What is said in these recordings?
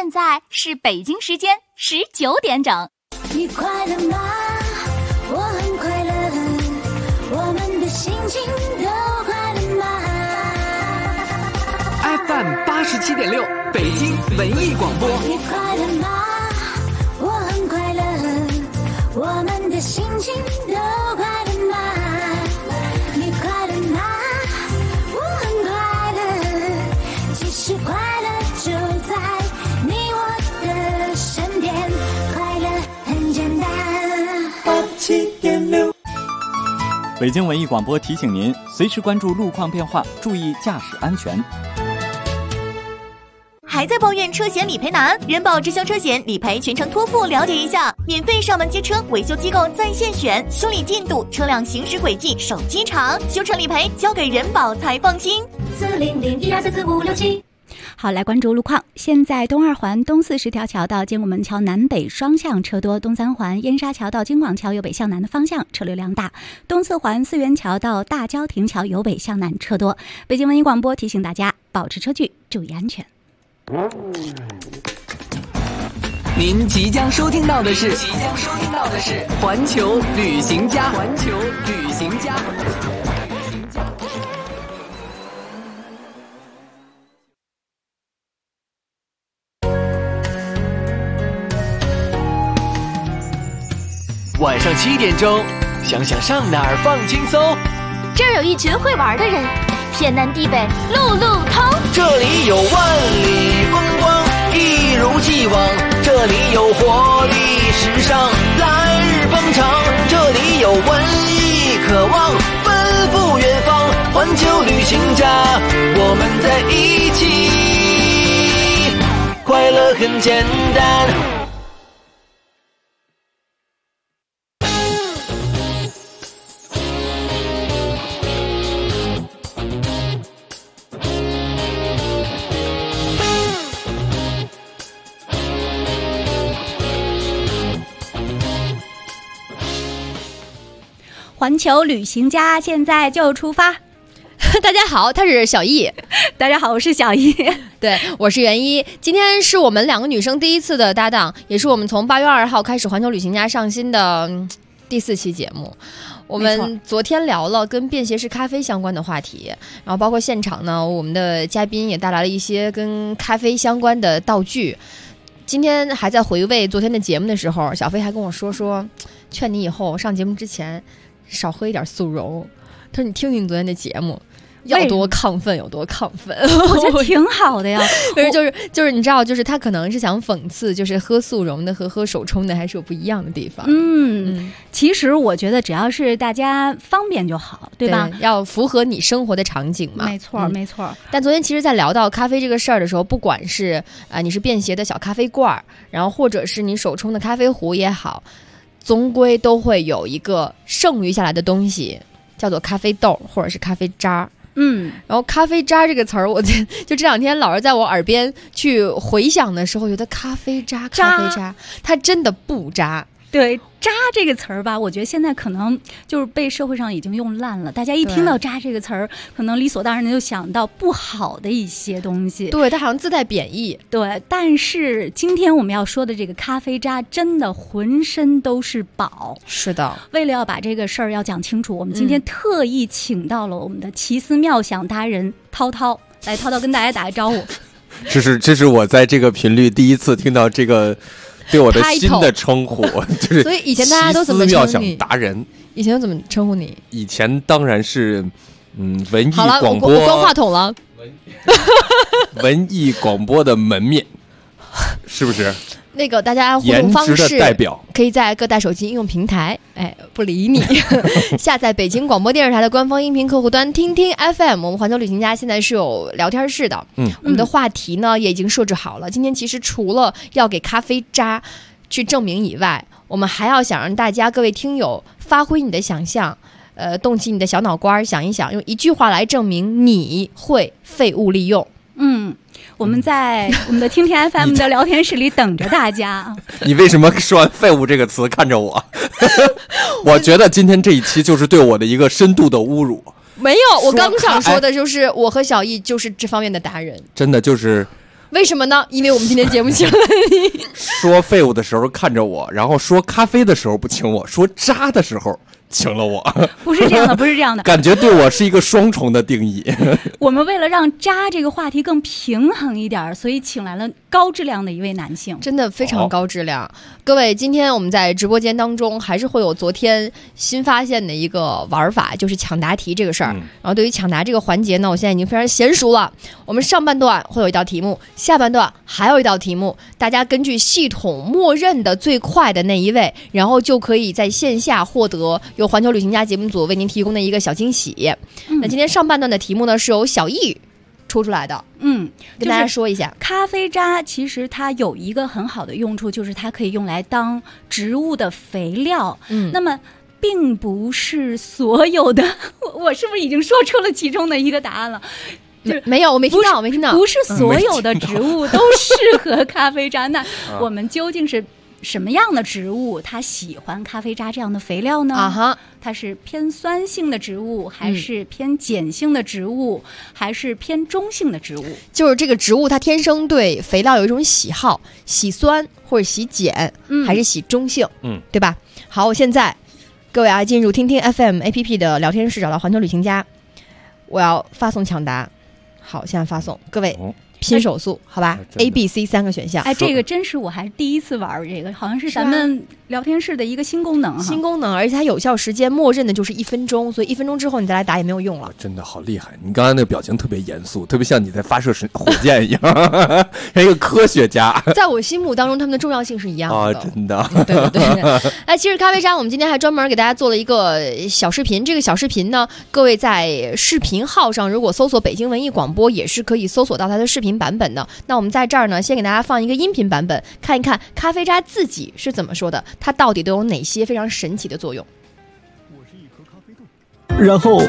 现在是北京时间19点整。 你快乐吗？我很快乐，我们的心情都快乐吗 ？FM 87.6，北京文艺广播。 你快乐吗？我很快乐，我们的心情都快乐吗？你快乐吗？我很快乐，其实快乐就在你我的身边，快乐很简单。87.6， 北京文艺广播提醒您，随时关注路况变化，注意驾驶安全。 还在抱怨车险理赔难？人保直销车险理赔全程托付，了解一下。免费上门接车，维修机构在线选，修理进度、车辆行驶轨迹、手机查，修车理赔交给人保才放心。40012444567。 好，来关注路况。现在东二环东40条桥到建国门桥南北双向车多，东三环燕莎桥到京广桥由北向南的方向车流量大，东四环四元桥到大郊亭桥由北向南车多。北京文艺广播提醒大家保持车距，注意安全。 您即将收听到的是环球旅行家。晚上7点钟，想想上哪儿放轻松。 这儿有一群会玩的人，天南地北路路通。 这里有万里风光，一如既往。这里有活力时尚，来日方长。这里有文艺渴望，奔赴远方。环球旅行家，我们在一起，快乐很简单。 环球旅行家现在就出发。 大家好，他是小易。 大家好，我是小易。 对，我是袁一。今天是我们2个女生第一次的搭档，也是我们从8月2号开始环球旅行家上新的第4期节目。我们昨天聊了跟便携式咖啡相关的话题，然后包括现场呢，我们的嘉宾也带来了一些跟咖啡相关的道具。今天还在回味昨天的节目的时候，小飞还跟我说，劝你以后上节目之前少喝一点速溶。他说你听听昨天的节目，要多亢奋有多亢奋。 我觉得挺好的呀。 就是你知道，就是他可能是想讽刺，就是喝速溶的和喝手冲的还是有不一样的地方。 其实我觉得只要是大家方便就好，对吧？ 对，要符合你生活的场景嘛。 没错，没错。 但昨天其实在聊到咖啡这个事儿的时候，不管是你是便携的小咖啡罐，然后或者是你手冲的咖啡壶也好，终归都会有一个剩余下来的东西，叫做咖啡豆或者是咖啡渣。然后咖啡渣这个词儿，我就这2天老是在我耳边去回想的时候，觉得咖啡渣，它真的不渣。 对，渣这个词儿吧，我觉得现在可能就是被社会上已经用烂了。大家一听到渣这个词儿，可能理所当然的就想到不好的一些东西。 对，它好像自带贬义。 对，但是今天我们要说的这个咖啡渣，真的浑身都是宝。 是的， 为了要把这个事儿要讲清楚，我们今天特意请到了我们的奇思妙想达人涛涛。来，涛涛跟大家打个招呼。 这是我在这个频率第一次听到这个对我的新的称呼，就是所以以前大家都怎么称呼你？奇思妙想达人。 以前都怎么称呼你？ 以前当然是文艺广播。 好了，我关话筒了。 文艺广播的门面，是不是？ 那个大家互动方式代表可以在各大手机应用平台，不理你，下载北京广播电视台的官方音频客户端听听 FM。我们环球旅行家现在是有聊天室的，我们的话题呢也已经设置好了。今天其实除了要给咖啡渣去证明以外，我们还要想让大家各位听友发挥你的想象，动起你的小脑瓜，想一想，用一句话来证明你会废物利用。 我们在我们的听听 FM 的聊天室里等着大家。 你为什么说完废物这个词看着我？我觉得今天这一期就是对我的一个深度的侮辱。 没有，我刚想说的就是我和小易就是这方面的达人。 真的就是为什么呢？因为我们今天节目请了你。 说废物的时候看着我，然后说咖啡的时候不请我，说渣的时候请了我。 不是这样的，不是这样的。 感觉对我是一个双重的定义。 我们为了让渣这个话题更平衡一点，所以请来了高质量的一位男性， 真的非常高质量。各位，今天我们在直播间当中还是会有昨天新发现的一个玩法，就是抢答题这个事儿。然后对于抢答这个环节呢，我现在已经非常娴熟了。我们上半段会有一道题目，下半段还有一道题目，大家根据系统默认的最快的那一位，然后就可以在线下获得由环球旅行家节目组为您提供的一个小惊喜。那今天上半段的题目呢，是由小易出来的，跟大家说一下， 就是、咖啡渣其实它有一个很好的用处，就是它可以用来当植物的肥料。那么并不是所有的，我是不是已经说出了其中的一个答案了？ 没有，我没听到，我没听到。 不是所有的植物都适合咖啡渣。那我们究竟是什么样的植物它喜欢咖啡渣这样的肥料呢？它是偏酸性的植物，还是偏碱性的植物，还是偏中性的植物？ 就是这个植物它天生对肥料有一种喜好，喜酸或者喜碱，还是喜中性，对吧？好，我现在各位啊，进入听听 FM APP 的聊天室，找到环球旅行家，我要发送抢答。好，现在发送，各位。拼手速，好吧？A、B、C 3个选项。 这个真是我还是第一次玩这个，好像是咱们聊天室的一个新功能。 新功能，而且它有效时间默认的就是1分钟，所以1分钟之后你再来打也没有用了。 真的好厉害！你刚才那个表情特别严肃，特别像你在发射火箭一样，像一个科学家。 在我心目当中，他们的重要性是一样的。 真的。 对。其实咖啡渣，我们今天还专门给大家做了一个小视频。这个小视频呢，各位在视频号上如果搜索北京文艺广播，也是可以搜索到它的视频版本的。那我们在这儿呢，先给大家放一个音频版本，看一看咖啡渣自己是怎么说的，它到底都有哪些非常神奇的作用。 我是一颗咖啡豆，然后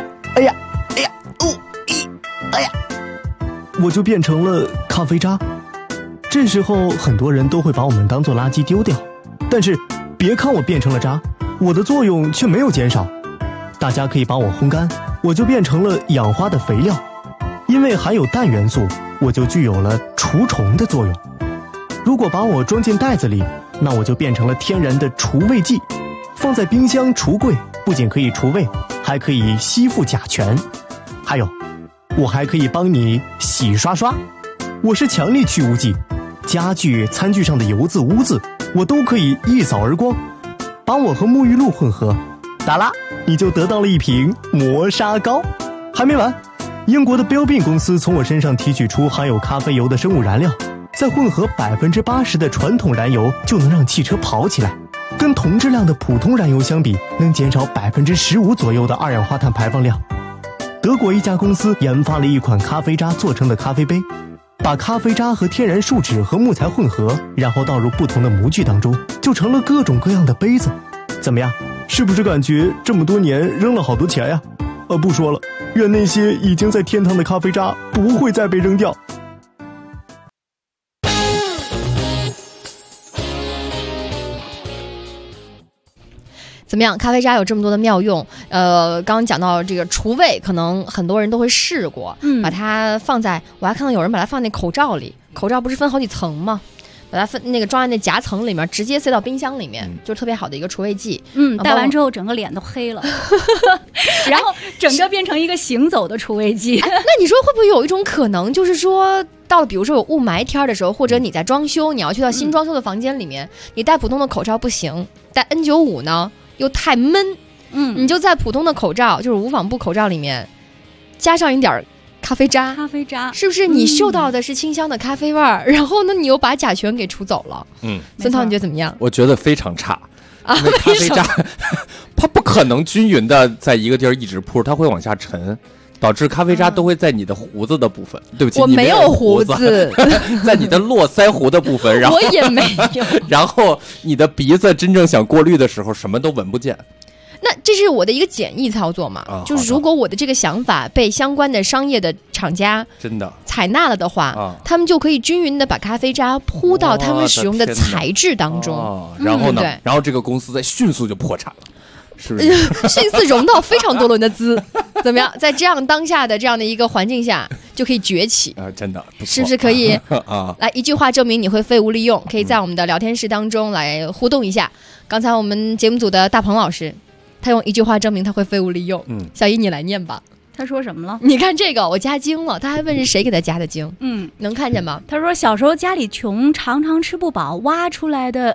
我就变成了咖啡渣。这时候很多人都会把我们当作垃圾丢掉，但是别看我变成了渣，我的作用却没有减少。大家可以把我烘干，我就变成了养花的肥料。因为含有氮元素，我就具有了除虫的作用。如果把我装进袋子里，那我就变成了天然的除味剂。放在冰箱、橱柜，不仅可以除味，还可以吸附甲醛。还有，我还可以帮你洗刷刷。我是强力去污剂，家具、餐具上的油渍、污渍，我都可以一扫而光。把我和沐浴露混合，哒啦，你就得到了一瓶磨砂膏。还没完。英国的 Bilbin 公司从我身上提取出含有咖啡油的生物燃料，再混合80%的传统燃油，就能让汽车跑起来。跟同质量的普通燃油相比，能减少15%左右的二氧化碳排放量。德国一家公司研发了一款咖啡渣做成的咖啡杯，把咖啡渣和天然树脂和木材混合，然后倒入不同的模具当中，就成了各种各样的杯子。怎么样？是不是感觉这么多年扔了好多钱呀？不说了，愿那些已经在天堂的咖啡渣不会再被扔掉。 怎么样？咖啡渣有这么多的妙用，刚刚讲到这个除味，可能很多人都会试过，把它放在，我还看到有人把它放在口罩里，口罩不是分好几层吗？把它装在那夹层里面，直接塞到冰箱里面，就特别好的一个除味剂。 戴完之后整个脸都黑了，然后整个变成一个行走的除味剂。 那你说会不会有一种可能，就是说到了比如说有雾霾天的时候，或者你在装修，你要去到新装修的房间里面，你戴普通的口罩不行，戴 N95 呢又太闷，你就在普通的口罩，就是无纺布口罩里面加上一点咖啡渣，是不是你嗅到的是清香的咖啡味儿？然后呢，你又把甲醛给除走了。孙涛，你觉得怎么样？ 我觉得非常差。因为咖啡渣它不可能均匀的在一个地儿一直铺，它会往下沉，导致咖啡渣都会在你的胡子的部分。对不起， 我没有胡子， 在你的络腮胡的部分，然后我也没有。 然后你的鼻子真正想过滤的时候，什么都闻不见。 那这是我的一个简易操作嘛，就是如果我的这个想法被相关的商业的厂家真的采纳了的话，他们就可以均匀的把咖啡渣铺到他们使用的材质当中。 然后呢，然后这个公司在迅速就破产了。是不是迅速融到非常多轮的资？怎么样？在这样当下的这样的一个环境下， 就可以崛起啊，真的不错， 是不是可以啊？ 来一句话证明你会废物利用，可以在我们的聊天室当中来互动一下。刚才我们节目组的大鹏老师，他用一句话证明他会废物利用。小一你来念吧。 他说什么了？ 你看这个，我加精了。他还问是谁给他加的精，能看见吗？ 他说小时候家里穷，常常吃不饱，挖出来的。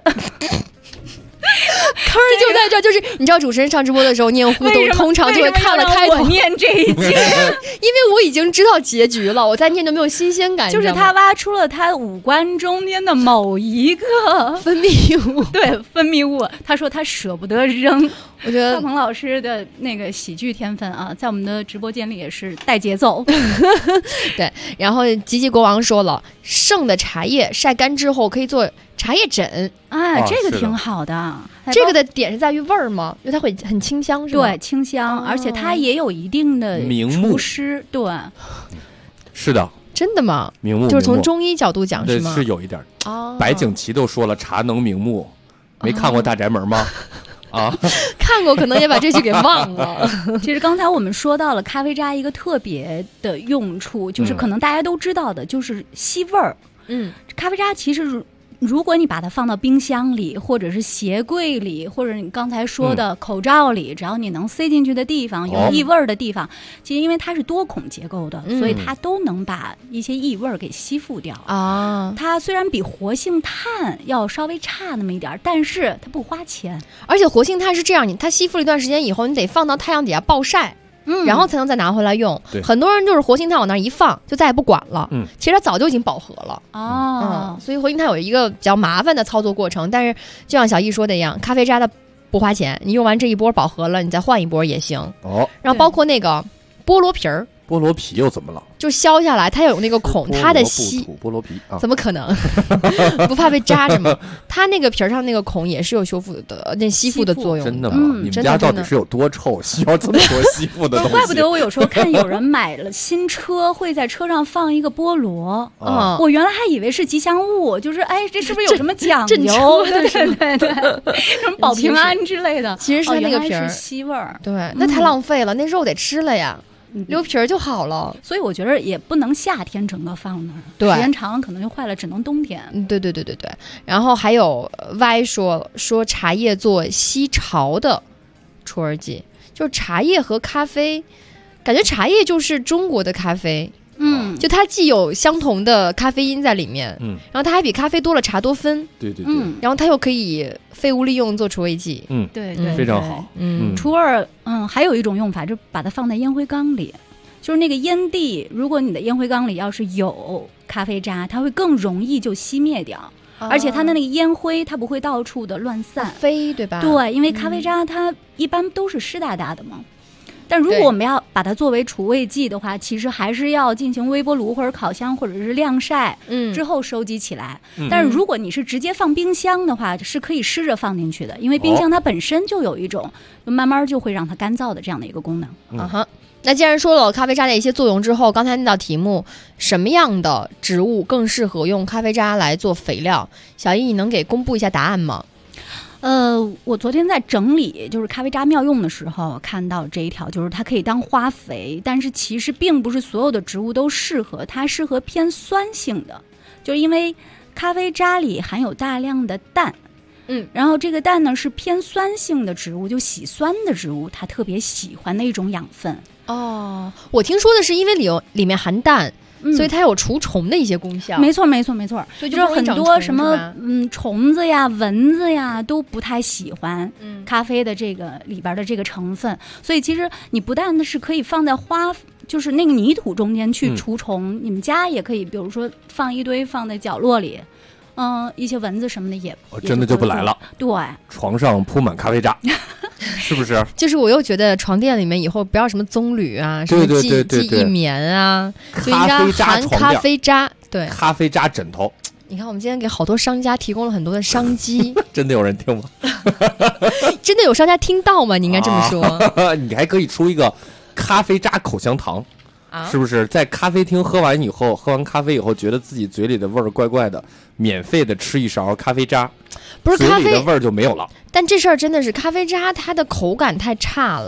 坑儿就在这儿，就是你知道主持人上直播的时候念互动，通常就会看了开头。 我念这一句，因为我已经知道结局了，我再念就没有新鲜感。 就是他挖出了他五官中间的某一个分泌物， 对，分泌物。他说他舍不得扔。 我觉得大鹏老师的那个喜剧天分啊，在我们的直播间里也是带节奏。 对，然后吉吉国王说了，剩的茶叶晒干之后可以做茶叶枕啊，这个挺好的。 这个的点是在于味儿吗？因为它会很清香，是吧？ 对，清香，而且它也有一定的厨师。对， 是的。 真的吗？ 明目就是从中医角度讲是吗？ 是有一点。白景琦都说了，茶能明目，没看过《大宅门》吗？啊， 看过，可能也把这句给忘了。 其实刚才我们说到了咖啡渣一个特别的用处，就是可能大家都知道的，就是吸味儿。咖啡渣其实如果你把它放到冰箱里，或者是鞋柜里，或者你刚才说的口罩里，只要你能塞进去的地方，有异味的地方，其实因为它是多孔结构的，所以它都能把一些异味给吸附掉啊。它虽然比活性炭要稍微差那么一点，但是它不花钱， 而且活性炭是这样，它吸附了一段时间以后，你得放到太阳底下暴晒。然后才能再拿回来用。很多人就是活性炭往那一放，就再也不管了。其实它早就已经饱和了。所以活性炭有一个比较麻烦的操作过程。但是就像小易说的一样，咖啡渣的不花钱，你用完这一波饱和了，你再换一波也行。然后包括那个菠萝皮儿。 菠萝皮又怎么了？ 就削下来，它有那个孔，它的吸菠萝皮啊， 怎么可能？不怕被扎着吗？它那个皮儿上那个孔也是有修复的、那吸附的作用。 真的吗？你们家到底是有多臭，需要这么多吸附的东西？ 怪不得我有时候看有人买了新车，会在车上放一个菠萝。我原来还以为是吉祥物，就是哎，这是不是有什么讲究？对，什么保平安之类的。 其实是那个皮儿吸味儿。 对，那太浪费了，那肉得吃了呀。留皮儿就好了， 所以我觉得也不能夏天整个放那儿， 对， 时间长了可能就坏了，只能冬天。 对。然后还有 Y 说茶叶做吸潮的除味剂，就是茶叶和咖啡，感觉茶叶就是中国的咖啡。就它既有相同的咖啡因在里面，然后它还比咖啡多了茶多酚， 对， 然后它又可以废物利用做除味剂， 对， 非常好， 除味儿，还有一种用法，就把它放在烟灰缸里，就是那个烟蒂，如果你的烟灰缸里要是有咖啡渣，它会更容易就熄灭掉，而且它的那个烟灰它不会到处的乱散飞，对吧？ 对，因为咖啡渣它一般都是湿哒哒的嘛。但如果我们要把它作为除味剂的话，其实还是要进行微波炉或者烤箱或者是晾晒，之后收集起来。但是如果你是直接放冰箱的话，是可以湿着放进去的，因为冰箱它本身就有一种慢慢就会让它干燥的这样的一个功能。 那既然说了咖啡渣的一些作用之后，刚才那道题目，什么样的植物更适合用咖啡渣来做肥料？小易，你能给公布一下答案吗？ 我昨天在整理就是咖啡渣妙用的时候看到这一条，就是它可以当花肥，但是其实并不是所有的植物都适合，它适合偏酸性的，就是因为咖啡渣里含有大量的氮，然后这个氮呢是偏酸性的植物，就喜酸的植物它特别喜欢的一种养分。 我听说的是因为里面含氮，所以它有除虫的一些功效。 没错， 所以就是很多什么虫子呀、蚊子呀都不太喜欢咖啡的这个里边的这个成分，所以其实你不但是可以放在就是那个泥土中间去除虫，你们家也可以，比如说放一堆放在角落里，一些蚊子什么的也真的就不来了。 对， 床上铺满咖啡渣。是不是？ 就是我又觉得床垫里面以后不要什么棕榈啊，什么记忆棉啊，就应该含咖啡渣。对， 咖啡渣枕头。 你看，我们今天给好多商家提供了很多的商机。 真的有人听吗？ 真的有商家听到吗？你应该这么说。 你还可以出一个咖啡渣口香糖。是不是在咖啡厅喝完咖啡以后，觉得自己嘴里的味儿怪怪的，免费的吃一勺咖啡渣， 不是嘴里的味儿就没有了。 但这事儿真的是咖啡渣，它的口感太差了。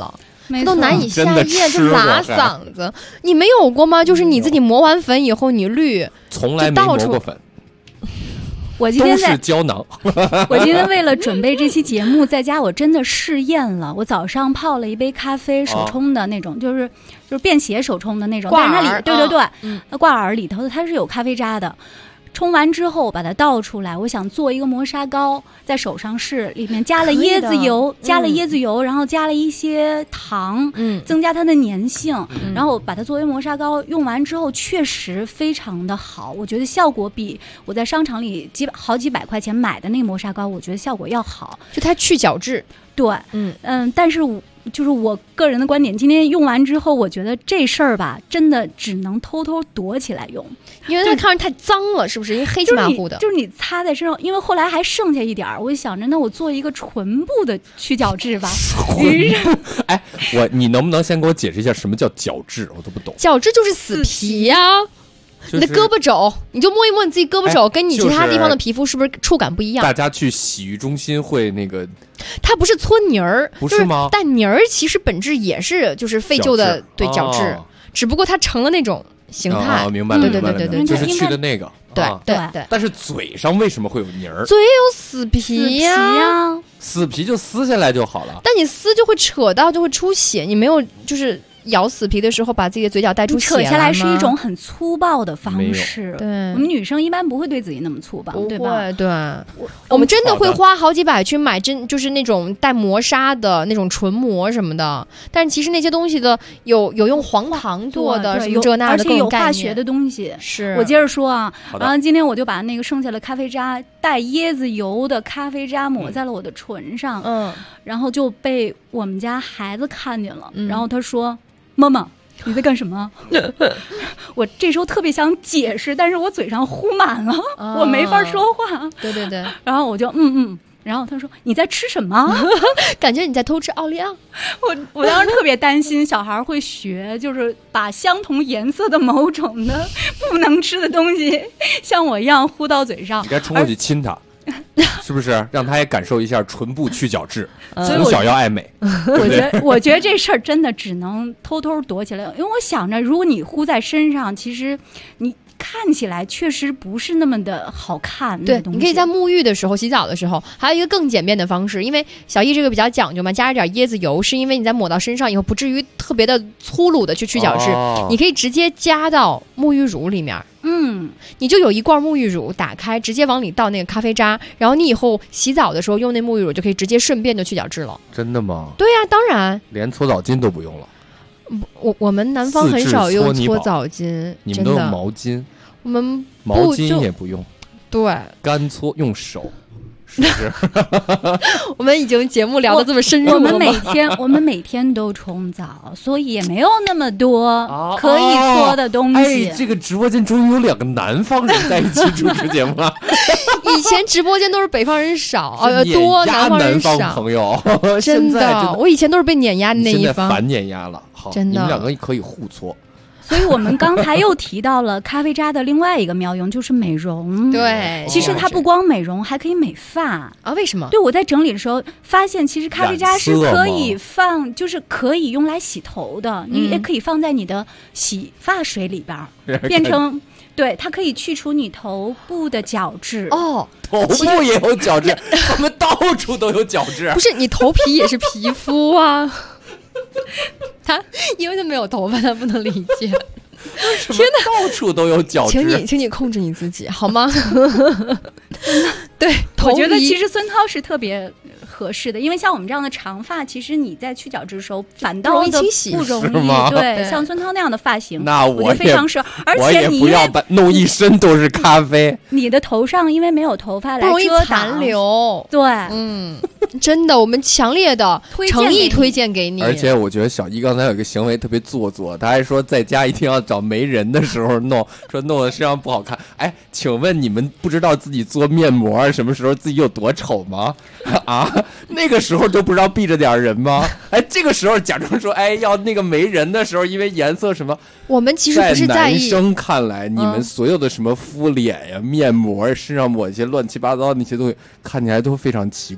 没错都难以下真的咽， 吃过就拉嗓子。你没有过吗？就是你自己磨完粉以后，你滤， 从来没磨过粉，都我今天是胶囊。 我今天为了准备这期节目，在家我真的试验了。我早上泡了一杯咖啡，手冲的那种，就是便携手冲的那种，但是它里对，那挂耳里头它是有咖啡渣的。冲完之后把它倒出来，我想做一个磨砂膏，在手上试，里面加了椰子油，然后加了一些糖，增加它的粘性，然后把它作为磨砂膏，用完之后确实非常的好，我觉得效果比我在商场里好几百块钱买的那个磨砂膏，我觉得效果要好， 就它去角质。 对，但是就是我个人的观点，今天用完之后，我觉得这事儿吧，真的只能偷偷躲起来用， 因为它看着太脏了，是不是？因为黑漆麻糊的， 就是你擦在身上，因为后来还剩下一点儿，我就想着，那我做一个唇部的去角质吧。 哎，你能不能先给我解释一下什么叫角质？我都不懂。 角质就是死皮呀。你的胳膊肘，你就摸一摸你自己胳膊肘，跟你其他地方的皮肤是不是触感不一样？ 大家去洗浴中心会那个， 它不是搓泥儿， 不是吗？ 但泥儿其实本质也是就是废旧的对角质，只不过它成了那种形态。 明白了， 对， 就是去的那个。 对。 但是嘴上为什么会有泥儿？ 嘴有死皮呀， 死皮就撕下来就好了。 但你撕就会扯到，就会出血。你没有就是咬死皮的时候把自己的嘴角带出血了吗？ 扯下来是一种很粗暴的方式。 对， 我们女生一般不会对自己那么粗暴，对吧？ 对，我们真的会花好几百去买就是那种带磨砂的那种唇膜什么的。但是其实那些东西的有用黄糖做的，什么这那的， 而且有化学的东西。 是我接着说啊，然后今天我就把那个剩下的咖啡渣带椰子油的咖啡渣抹在了我的唇上，然后就被我们家孩子看见了，然后他说。妈妈，你在干什么？我这时候特别想解释，但是我嘴上糊满了，我没法说话。 对， 然后我就然后他说你在吃什么？ 感觉你在偷吃奥利奥。 我当时特别担心小孩会学，就是把相同颜色的某种的不能吃的东西像我一样糊到嘴上。 你该冲过去亲他。是不是让他也感受一下唇部去角质？从小要爱美。 我觉得这事儿真的只能偷偷躲起来，因为我想着，如果你糊在身上，其实你看起来确实不是那么的好看。 对，你可以在沐浴的时候、洗澡的时候，还有一个更简便的方式，因为小易这个比较讲究嘛，加一点椰子油，是因为你在抹到身上以后，不至于特别的粗鲁的去角质，你可以直接加到沐浴乳里面。你就有一罐沐浴乳，打开直接往里倒那个咖啡渣，然后你以后洗澡的时候用那沐浴乳就可以直接顺便就去角质了。 真的吗？ 对呀，当然， 连搓澡巾都不用了。 我们南方很少用搓澡巾， 你们都用毛巾， 我们毛巾也不用， 对， 干搓用手。是不是？ 我们已经节目聊得这么深入了。 我们每天都冲澡，所以也没有那么多可以搓的东西。 这个直播间终于有两个南方人在一起主持节目了。 以前直播间都是北方人少，多南方人少。 朋友， 真的，我以前都是被碾压的那一方。 现在反碾压了，好， 真的， 你们两个可以互搓。 所以我们刚才又提到了咖啡渣的另外一个妙用，就是美容。 对， 其实它不光美容，还可以美发啊？为什么？ 对，我在整理的时候发现，其实咖啡渣是可以放，就是可以用来洗头的，你也可以放在你的洗发水里边，变成。对，它可以去除你头部的角质。 哦， 头部也有角质，我们到处都有角质。 不是，你头皮也是皮肤啊。他因为他没有头发，他不能理解。 天哪，到处都有角质。 请你控制你自己好吗？对， 我觉得其实孙涛是特别合适的，因为像我们这样的长发，其实你在去角质的时候反倒不清洗， 不容易。对，像孙涛那样的发型， 那我觉得非常适合。而且你不要把弄一身都是咖啡。 你的头上因为没有头发来遮残留。 对， 真的，我们强烈的诚意推荐给你。 而且我觉得小一刚才有一个行为特别做作，他还说在家一定要找没人的时候弄，说弄得身上不好看。哎，请问你们不知道自己做面膜什么时候自己有多丑吗？啊，那个时候都不知道避着点人吗？哎，这个时候假装说，哎，要那个没人的时候，因为颜色什么， 我们其实不是在意。 男生看来，你们所有的什么敷脸呀、面膜、身上抹一些乱七八糟的那些东西，看起来都非常奇怪，非常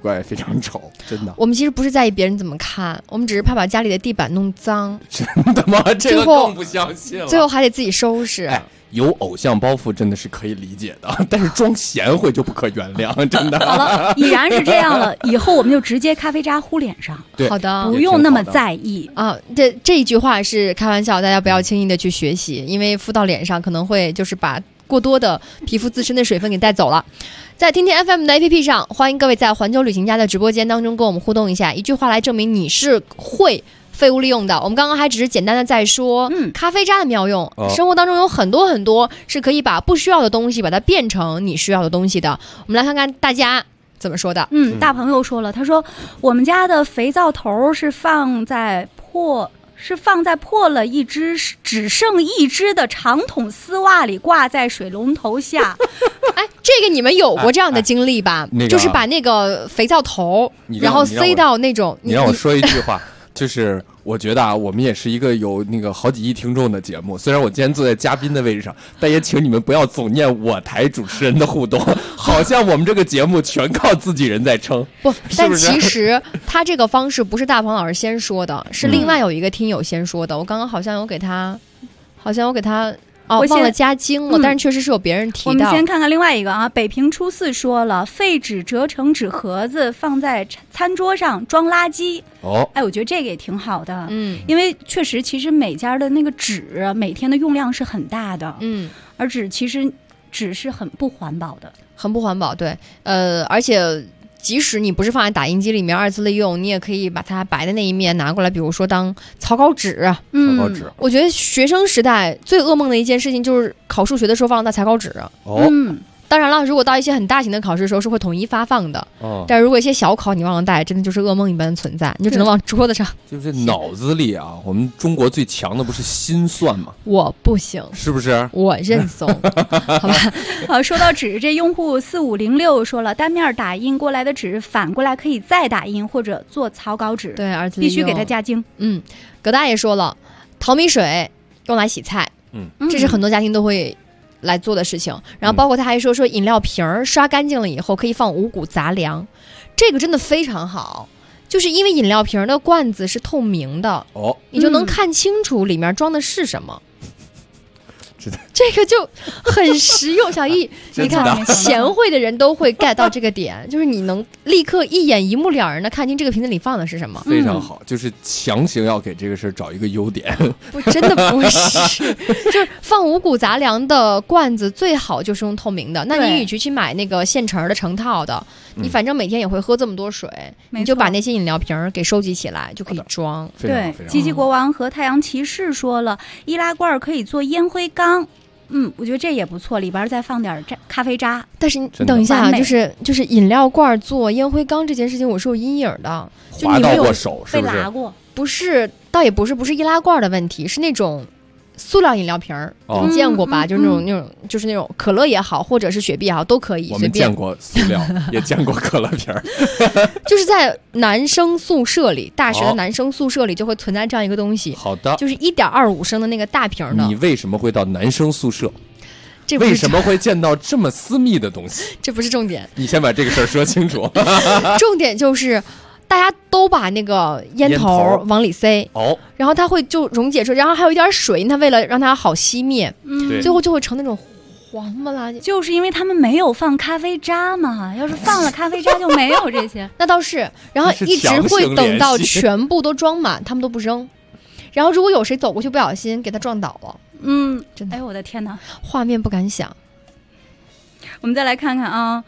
常丑，真的。 我们其实不是在意别人怎么看，我们只是怕把家里的地板弄脏。 真的吗？这个更不相信了。 最后还得自己收拾。 哎，有偶像包袱真的是可以理解的，但是装贤惠就不可原谅，真的。 好了，已然是这样了，以后我们就直接咖啡渣糊脸上。 对， 好的， 不用那么在意啊。这一句话是开玩笑，大家不要轻易的去学习，因为敷到脸上可能会就是把过多的皮肤自身的水分给带走了。在听听 FM 的 APP 上，欢迎各位在环球旅行家的直播间当中跟我们互动一下，一句话来证明你是会废物利用的。我们刚刚还只是简单的在说咖啡渣的妙用，生活当中有很多很多是可以把不需要的东西把它变成你需要的东西的。我们来看看大家怎么说的。 大朋友说了，他说我们家的肥皂头是放在破了一只只剩一只的长筒丝袜里，挂在水龙头下。 哎，这个你们有过这样的经历吧？就是把那个肥皂头，然后塞到那种…… 你让我说一句话，就是我觉得啊，我们也是一个有那个好几亿听众的节目。虽然我今天坐在嘉宾的位置上，但也请你们不要总念我台主持人的互动，好像我们这个节目全靠自己人在撑。 不，但其实他这个方式不是大鹏老师先说的，是另外有一个听友先说的。我刚刚好像有给他忘了加精了，但是确实是有别人提到。 我们先看看另外一个啊，北平初四说了，废纸折成纸盒子放在餐桌上装垃圾。哎，我觉得这个也挺好的，因为确实其实每家的那个纸每天的用量是很大的，而其实纸是很不环保的， 很不环保，对，而且。即使你不是放在打印机里面二次利用，你也可以把它白的那一面拿过来，比如说当草稿纸。 草稿纸， 我觉得学生时代最噩梦的一件事情就是考数学的时候放大草稿纸。当然了，如果到一些很大型的考试的时候是会统一发放的，但如果一些小考你忘了带，真的就是噩梦一般的存在，你就只能往桌子上。 就是脑子里啊，我们中国最强的不是心算吗？ 我不行， 是不是？ 我认怂，好吧。 说到纸，这用户4506说了，单面打印过来的纸反过来可以再打印或者做草稿纸， 对，而且必须给它加精。 葛大爷说了，淘米水用来洗菜，这是很多家庭都会来做的事情。然后包括他还说饮料瓶刷干净了以后可以放五谷杂粮，这个真的非常好，就是因为饮料瓶的罐子是透明的，你就能看清楚里面装的是什么。这个就很实用。小易，你看贤惠的人都会 get 到这个点，就是你能立刻一眼一目了然的看清这个瓶子里放的是什么。 非常好，就是强行要给这个事找一个优点。 不，真的不是，就是放五谷杂粮的罐子最好就是用透明的。那你与其去买那个现成的成套的，你反正每天也会喝这么多水，你就把那些饮料瓶给收集起来就可以装。 对，吉吉国王和太阳骑士说了，易拉罐可以做烟灰缸。我觉得这也不错，里边再放点咖啡渣。但是你等一下啊，就是饮料罐做烟灰缸这件事情，我是有阴影的。 划到过手是不是？ 被拉过？ 不是，倒也不是易拉罐的问题，是那种塑料饮料瓶儿，你见过吧？就是那种可乐也好，或者是雪碧也好，都可以。 我们见过塑料，也见过可乐瓶儿。 就是在男生宿舍里，大学的男生宿舍里就会存在这样一个东西。 好的， 就是1.25升的那个大瓶的。 你为什么会到男生宿舍？为什么会见到这么私密的东西？ 这不是重点。 你先把这个事儿说清楚。 重点就是。大家都把那个烟头往里塞，然后它会就溶解出，然后还有一点水，它为了让它好熄灭，最后就会成那种黄不拉几。 就是因为他们没有放咖啡渣嘛，要是放了咖啡渣就没有这些。 那倒是，然后一直会等到全部都装满，他们都不扔。然后如果有谁走过去不小心给他撞倒了，真的， 哎呦我的天哪， 画面不敢想。 我们再来看看啊，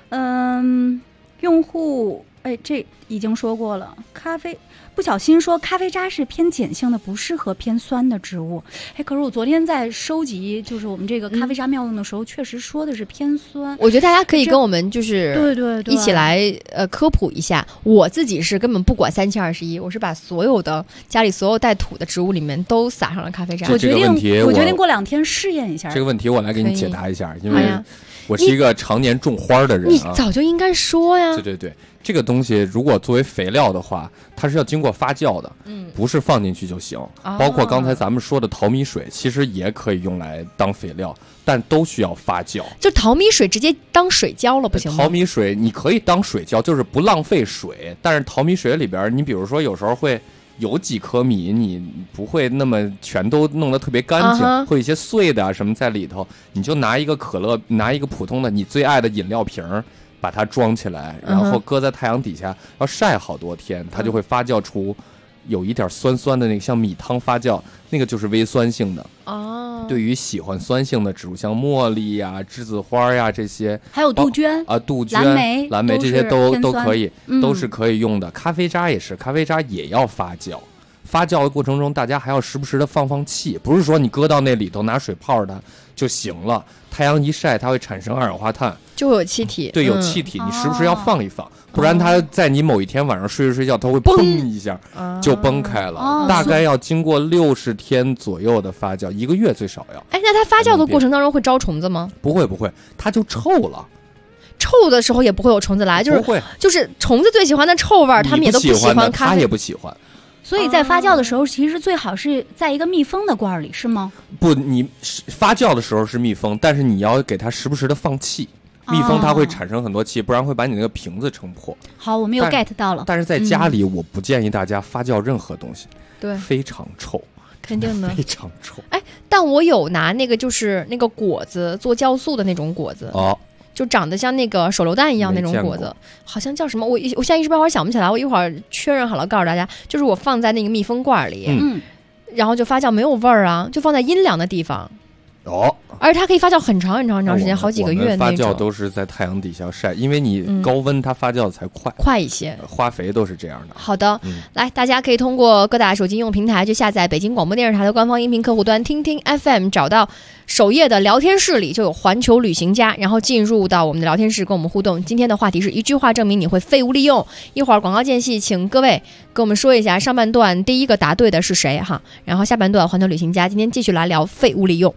用户。这已经说过了。咖啡不小心说咖啡渣是偏碱性的，不适合偏酸的植物。可是我昨天在收集就是我们这个咖啡渣妙用的时候，确实说的是偏酸。 我觉得大家可以跟我们就是对一起来科普一下。我自己是根本不管3721，我是把所有的家里所有带土的植物里面都撒上了咖啡渣。 我决定过2天试验一下这个问题，我来给你解答一下，因为我是一个常年种花的人你早就应该说呀。 对，这个东西如果作为肥料的话，它是要经过发酵的，不是放进去就行。包括刚才咱们说的淘米水，其实也可以用来当肥料，但都需要发酵。 就淘米水直接当水浇了不行吗？ 淘米水你可以当水浇，就是不浪费水，但是淘米水里边，你比如说有时候会有几颗米，你不会那么全都弄得特别干净，会有一些碎的什么在里头，你就拿一个可乐，拿一个普通的你最爱的饮料瓶，把它装起来，然后搁在太阳底下，要晒好多天，它就会发酵出有一点酸酸的那个像米汤发酵，那个就是微酸性的。对于喜欢酸性的植物，像茉莉呀、栀子花呀这些， 还有杜鹃杜鹃、蓝莓这些都可以，都是可以用的。咖啡渣也是，咖啡渣也要发酵。发酵的过程中，大家还要时不时的放气，不是说你搁到那里头拿水泡它就行了。太阳一晒，它会产生二氧化碳， 就会有气体。 对，有气体，你时不时要放一放，不然它在你某一天晚上睡觉，它会砰一下就崩开了。大概要经过60天左右的发酵，1个月最少要。 哎，那它发酵的过程当中会招虫子吗？ 不会，它就臭了。 臭的时候也不会有虫子来，就是虫子最喜欢的臭味，它们也都不喜欢， 它也不喜欢。 所以在发酵的时候，其实最好是在一个密封的罐里，是吗？ 不，你发酵的时候是密封，但是你要给它时不时的放气。密封它会产生很多气，不然会把你那个瓶子撑破。 好，我们又 get 到了。 但是在家里，我不建议大家发酵任何东西， 对， 非常臭， 肯定的， 非常臭。 哎，但我有拿那个就是那个果子做酵素的那种果子就长得像那个手榴弹一样那种果子，好像叫什么？我现在一时半会儿想不起来，我一会儿确认好了告诉大家。就是我放在那个密封罐里，然后就发酵没有味儿啊，就放在阴凉的地方。而且它可以发酵很长时间，好几个月那种。 发酵都是在太阳底下晒，因为你高温它发酵才快一些。 化肥都是这样的。 好的，来，大家可以通过各大手机应用平台去下载北京广播电视台的官方音频客户端听听 FM， 找到首页的聊天室里就有环球旅行家，然后进入到我们的聊天室跟我们互动。今天的话题是一句话证明你会废物利用。一会儿广告间隙，请各位跟我们说一下上半段第一个答对的是谁哈，然后下半段环球旅行家今天继续来聊废物利用。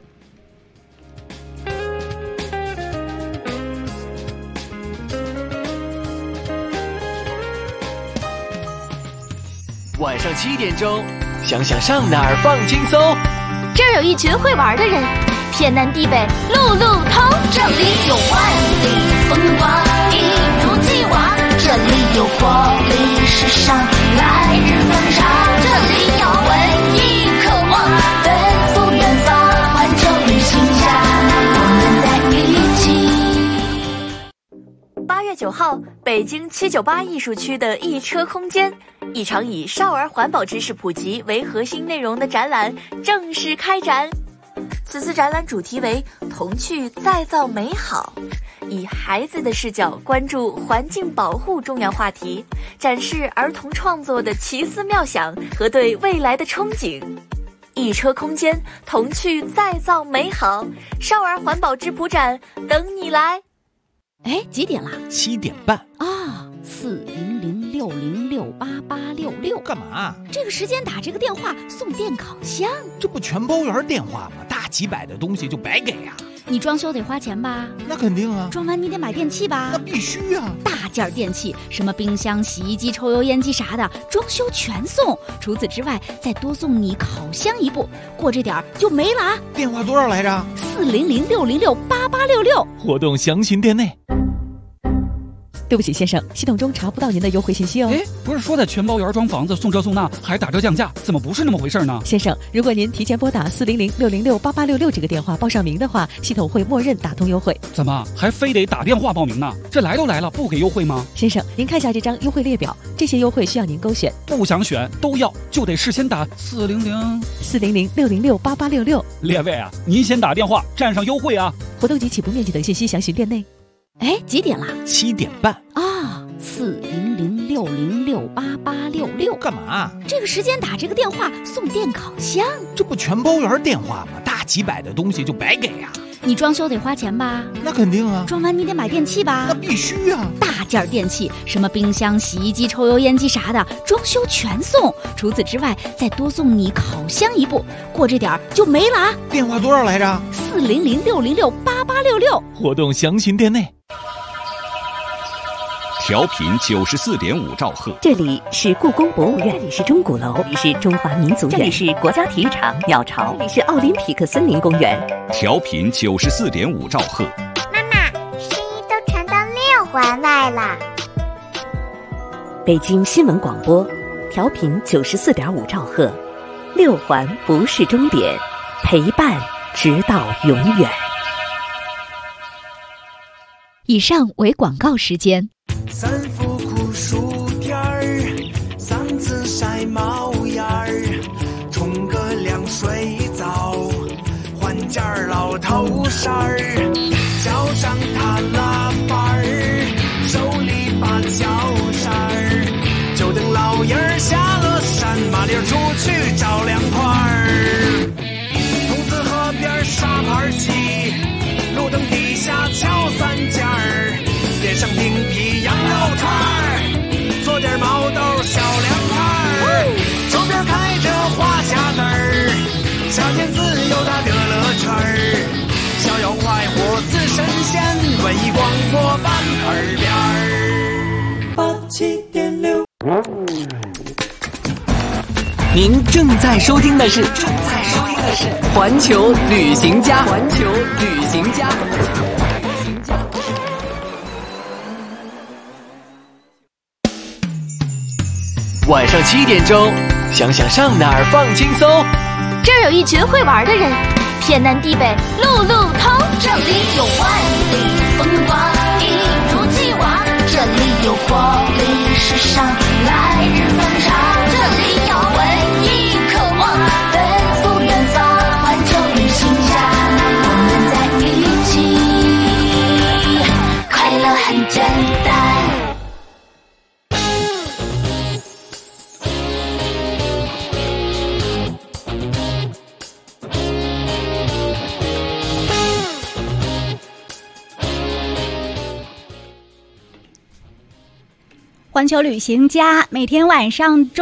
晚上7点钟，想想上哪儿放轻松。 这儿有一群会玩的人，天南地北路路通。这里有万里风光，一如既往。这里有活力时尚，来日方长。这里有文艺渴望，奔赴远方。环球旅行家，我们在一起。8月9号，北京798艺术区的一车空间，一场以少儿环保知识普及为核心内容的展览正式开展。此次展览主题为童趣再造美好，以孩子的视角关注环境保护重要话题，展示儿童创作的奇思妙想和对未来的憧憬。一车空间，童趣再造美好，少儿环保质朴展等你来。 哎，几点了 ？7点半啊！40060688866， 干嘛？ 这个时间打这个电话送电烤箱， 这不全包圆电话吗？大几百的东西就白给啊！ 你装修得花钱吧？ 那肯定啊！ 装完你得买电器吧？ 那必须啊！ 大件电器，什么冰箱、洗衣机、抽油烟机啥的，装修全送。除此之外，再多送你烤箱一部，过这点就没了啊！ 电话多少来着 ？40060688866， 活动详情店内。 对不起，先生，系统中查不到您的优惠信息哦。 哎，不是说在全包圆装房子送这送那还打折降价，怎么不是那么回事呢？ 先生，如果您提前拨打40060688866这个电话报上名的话，系统会默认打通优惠。 怎么还非得打电话报名呢？这来都来了，不给优惠吗？ 先生，您看下这张优惠列表，这些优惠需要您勾选。 不想选都要，就得事先打 40060688866。 列位啊，您先打电话占上优惠啊！ 活动及起步面积等信息详询店内。 哎，几点了 ？7点半啊！40060688866， 干嘛？ 这个时间打这个电话送电烤箱， 这不全包圆电话吗？大几百的东西就白给啊！ 你装修得花钱吧？ 那肯定啊！ 装完你得买电器吧？ 那必须啊！ 大件电器，什么冰箱、洗衣机、抽油烟机啥的，装修全送。除此之外，再多送你烤箱一部，过这点就没了啊！ 电话多少来着 ？40060688866， 活动详询店内。 调频94.5兆赫。 这里是故宫博物院，这里是钟鼓楼，这里是中华民族园，这里是国家体育场鸟巢，这里是奥林匹克森林公园。 调频94.5兆赫。 妈妈，声音都传到6环外了。 北京新闻广播，调频94.5兆赫，6环不是终点，陪伴直到永远。 以上为广告时间。 三伏酷暑天儿，嗓子晒冒烟儿，冲个凉水澡，换件老头衫儿，脚上踏喇叭儿，手里把脚扇儿，就等老爷儿下了山，麻溜出去找凉快儿。筒子河边沙盘棋，路灯底下敲三尖儿，点上冰皮羊肉串儿，做点毛豆小凉菜儿，周边开着花匣子儿，夏天自由的乐乐圈儿，逍遥快活似神仙，文艺广播办耳边儿87.6。 您正在收听的是环球旅行家。晚上7点钟，想想上哪儿放轻松。 这儿有一群会玩的人，天南地北路路通，这里有万里风光，一如既往，这里有活力时尚，来日方长，这里有文艺渴望，奔赴远方，环球旅行家，我们在一起，快乐很简单。 环球旅行家每天晚上的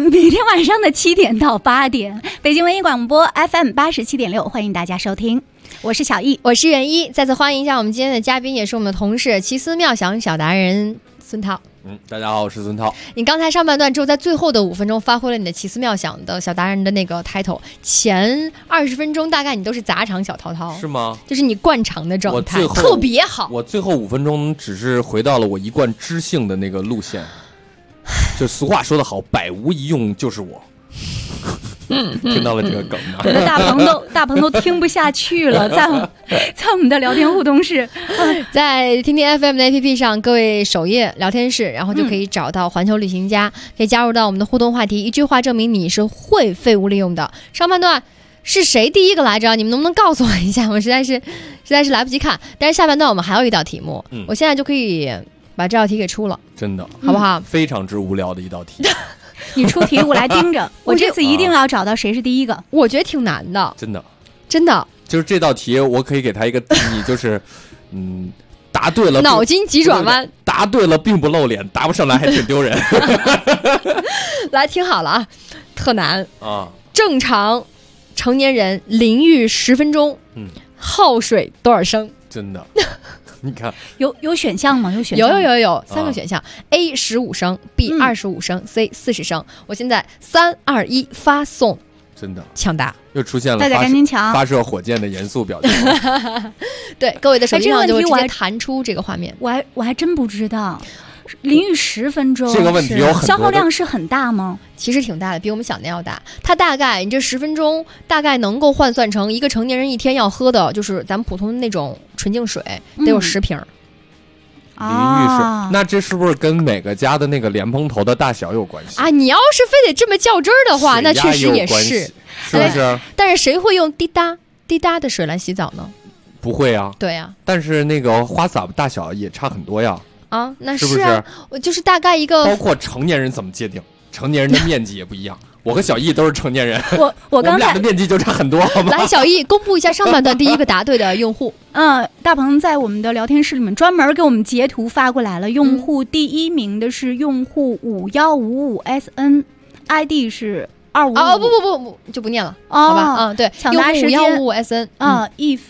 7点到8点，北京文艺广播 FM 87.6，欢迎大家收听。我是小易， 我是袁一，再次欢迎一下我们今天的嘉宾，也是我们的同事奇思妙想小达人孙涛。 大家好，我是孙涛。 你刚才上半段只有在最后的5分钟发挥了你的奇思妙想的小达人的那个 title， 前20分钟大概你都是砸场小涛涛， 是吗？ 就是你惯常的状态，特别好。 我最后5分钟只是回到了我一贯知性的那个路线，就俗话说得好，百无一用就是我。听到了这个梗吗？ 我的大鹏都听不下去了，在我们的聊天互动室， 在听听 FM 的 APP 上，各位首页聊天室，然后就可以找到环球旅行家，可以加入到我们的互动话题，一句话证明你是会废物利用的。上半段是谁第一个来着？你们能不能告诉我一下？我实在是来不及看。但是下半段我们还有一道题目，我现在就可以把这道题给出了， 真的好不好？ 非常之无聊的一道题。 你出题我来盯着，我这次一定要找到谁是第一个。 我觉得挺难的， 真的，就是这道题我可以给他一个定义，就是答对了脑筋急转弯， 答对了并不露脸，答不上来还挺丢人。 来听好了啊，特难啊！ 正常成年人淋浴10分钟，耗水多少升？ 真的。你看有选项吗？有选项有3个选项，A 15升，B 25升，C 40升。我现在3、2、1发送， 真的抢答， 又出现了大家赶紧抢发射火箭的严肃表情。 对，各位的手机上就会直接弹出这个画面。 我还真不知道。淋浴10分钟， 这个问题有很多消耗量是很大吗？ 其实挺大的，比我们想的要大。它大概你这10分钟大概能够换算成一个成年人一天要喝的，就是咱们普通的那种纯净水，得有10瓶。 淋浴水，那这是不是跟每个家的那个莲蓬头的大小有关系啊？你要是非得这么较真儿的话，那确实也是， 是不是？ 但是谁会用滴答滴答的水来洗澡呢？ 不会啊。 对呀。 但是那个花洒大小也差很多呀。 啊，那是不是我就是大概一个， 包括成年人怎么界定？成年人的面积也不一样。我和小易都是成年人， 我刚才们俩的面积就差很多，好吗？ 来，小易公布一下上半段第一个答对的用户。 大鹏在我们的聊天室里面专门给我们截图发过来了。用户第1名的是用户5155SN，ID 是255。 不就不念了，好吧？对， 抢答时间 5155SN，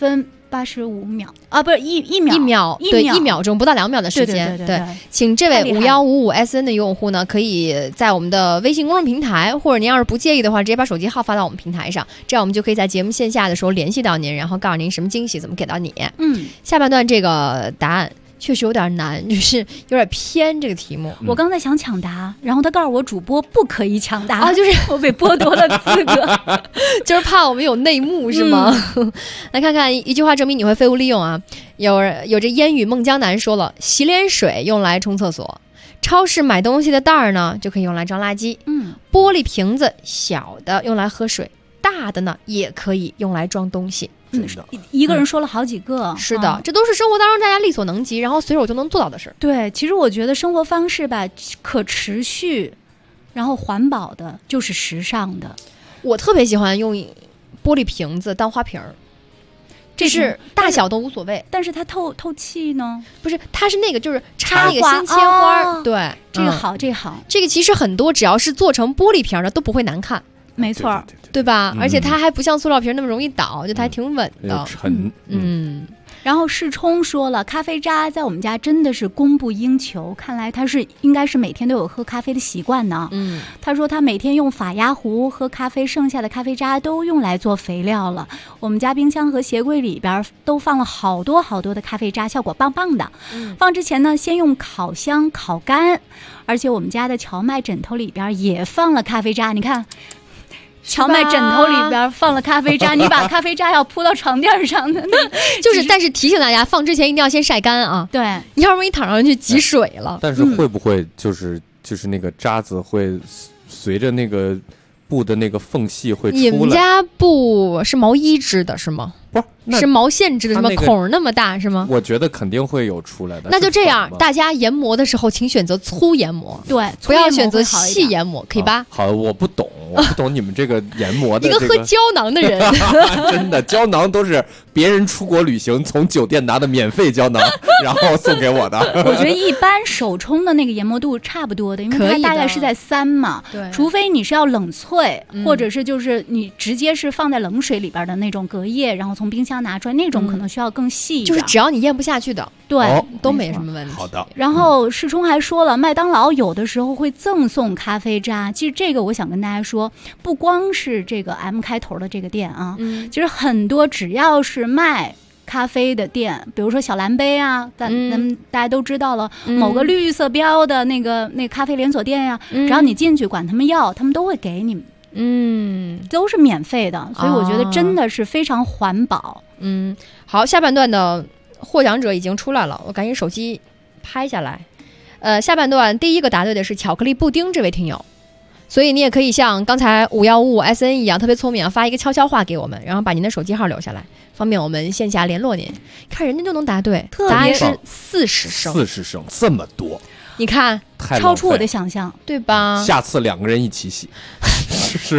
85秒啊，不是1秒， 对，1秒钟不到2秒的时间。 对， 请这位5155SN 的用户呢，可以在我们的微信公众平台，或者您要是不介意的话，直接把手机号发到我们平台上，这样我们就可以在节目线下的时候联系到您，然后告诉您什么惊喜怎么给到你。下半段这个答案确实有点难，就是有点偏这个题目。 我刚才想抢答，然后他告诉我主播不可以抢答啊，就是我被剥夺了资格， 就是怕我们有内幕是吗？来看看一句话证明你会废物利用啊。有这烟雨孟江南说了，洗脸水用来冲厕所，超市买东西的袋儿呢就可以用来装垃圾，玻璃瓶子小的用来喝水，大的呢也可以用来装东西。 一个人说了好几个， 是的，这都是生活当中大家力所能及，然后随手就能做到的事儿。 对，其实我觉得生活方式吧，可持续，然后环保的，就是时尚的。 我特别喜欢用玻璃瓶子当花瓶儿，这是大小都无所谓， 但是它透气呢？ 不是，它是那个就是插一个鲜切花，对， 这个好，这个好， 这个其实很多只要是做成玻璃瓶的都不会难看。 没错， 对吧？而且它还不像塑料瓶那么容易倒，就它还挺稳的。 沉， 然后世冲说了，咖啡渣在我们家真的是供不应求，看来他应该是每天都有喝咖啡的习惯呢。他说他每天用法压壶喝咖啡，剩下的咖啡渣都用来做肥料了。我们家冰箱和鞋柜里边都放了好多好多的咖啡渣，效果棒棒的。放之前呢，先用烤箱烤干，而且我们家的荞麦枕头里边也放了咖啡渣，你看。荞麦枕头里边放了咖啡渣，你把咖啡渣要铺到床垫上的， 就是，但是提醒大家，放之前一定要先晒干啊。 对， 你要不然一躺上去积水了。 但是会不会就是那个渣子会随着那个布的那个缝隙会出来？ 你们家布是毛衣织的是吗？ 不是， 是毛线织的，什么孔那么大是吗？ 我觉得肯定会有出来的。 那就这样，大家研磨的时候，请选择粗研磨， 对， 不要选择细研磨，可以吧？ 好，我不懂你们这个研磨的。 一个喝胶囊的人， 真的胶囊都是别人出国旅行从酒店拿的免费胶囊，然后送给我的。 我觉得一般手冲的那个研磨度差不多的，因为它大概是在3嘛。 对， 除非你是要冷萃，或者是就是你直接是放在冷水里边的那种隔夜，然后从冰箱拿出来，那种可能需要更细一点。 就是只要你咽不下去的， 对， 都没什么问题。 好的。 然后世冲还说了，麦当劳有的时候会赠送咖啡渣。其实这个我想跟大家说，不光是这个 M 开头的这个店啊，其实很多只要是卖咖啡的店，比如说小蓝杯啊，咱们大家都知道了，某个绿色标的那个咖啡连锁店呀，只要你进去管他们要，他们都会给你们。都是免费的，所以我觉得真的是非常环保。 好，下半段的获奖者已经出来了，我赶紧手机拍下来。下半段第一个答对的是巧克力布丁这位听友，所以你也可以像刚才5155SN 一样特别聪明，发一个悄悄话给我们，然后把您的手机号留下来，方便我们线下联络您。看人家就能答对，答案是40升 ，40升这么多。 你看， 超出我的想象， 对吧？ 下次2个人一起洗，是。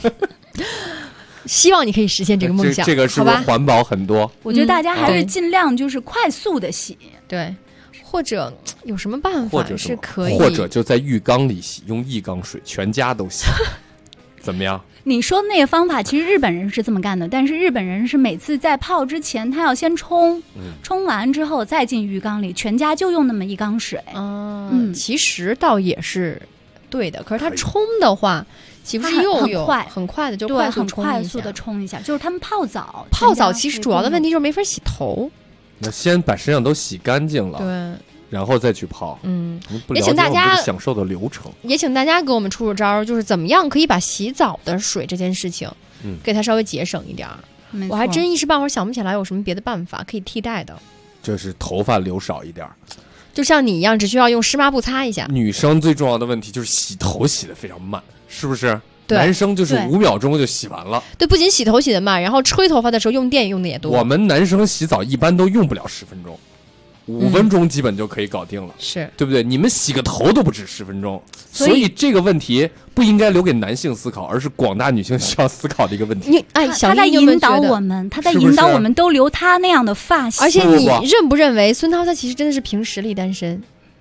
希望你可以实现这个梦想， 这个是不是环保很多？ 我觉得大家还是尽量就是快速的洗， 对，或者有什么办法是可以， 或者就在浴缸里洗，用1缸水全家都洗，怎么样？ 你说那个方法，其实日本人是这么干的，但是日本人是每次在泡之前，他要先冲，冲完之后再进浴缸里，全家就用那么1缸水。 其实倒也是对的，可是他冲的话，岂不是又有很快的就很快速的冲一下？就是他们泡澡其实主要的问题就是没法洗头。 那先把身上都洗干净了， 对。 然后再去泡， 也请大家享受的流程， 也请大家给我们出招，就是怎么样可以把洗澡的水这件事情，给它稍微节省一点。我还真一时半会儿想不起来有什么别的办法可以替代的， 就是头发留少一点， 就像你一样，只需要用湿抹布擦一下。 女生最重要的问题就是洗头洗得非常慢，是不是？ 对， 男生就是5秒钟就洗完了。 对，不仅洗头洗得慢，然后吹头发的时候用电用的也多。 我们男生洗澡一般都用不了10分钟。5分钟基本就可以搞定了， 是对不对？你们洗个头都不止10分钟，所以这个问题不应该留给男性思考，而是广大女性需要思考的一个问题。 他在引导我们，他在引导我们都留他那样的发型。 而且你认不认为孙涛他其实真的是凭实力单身？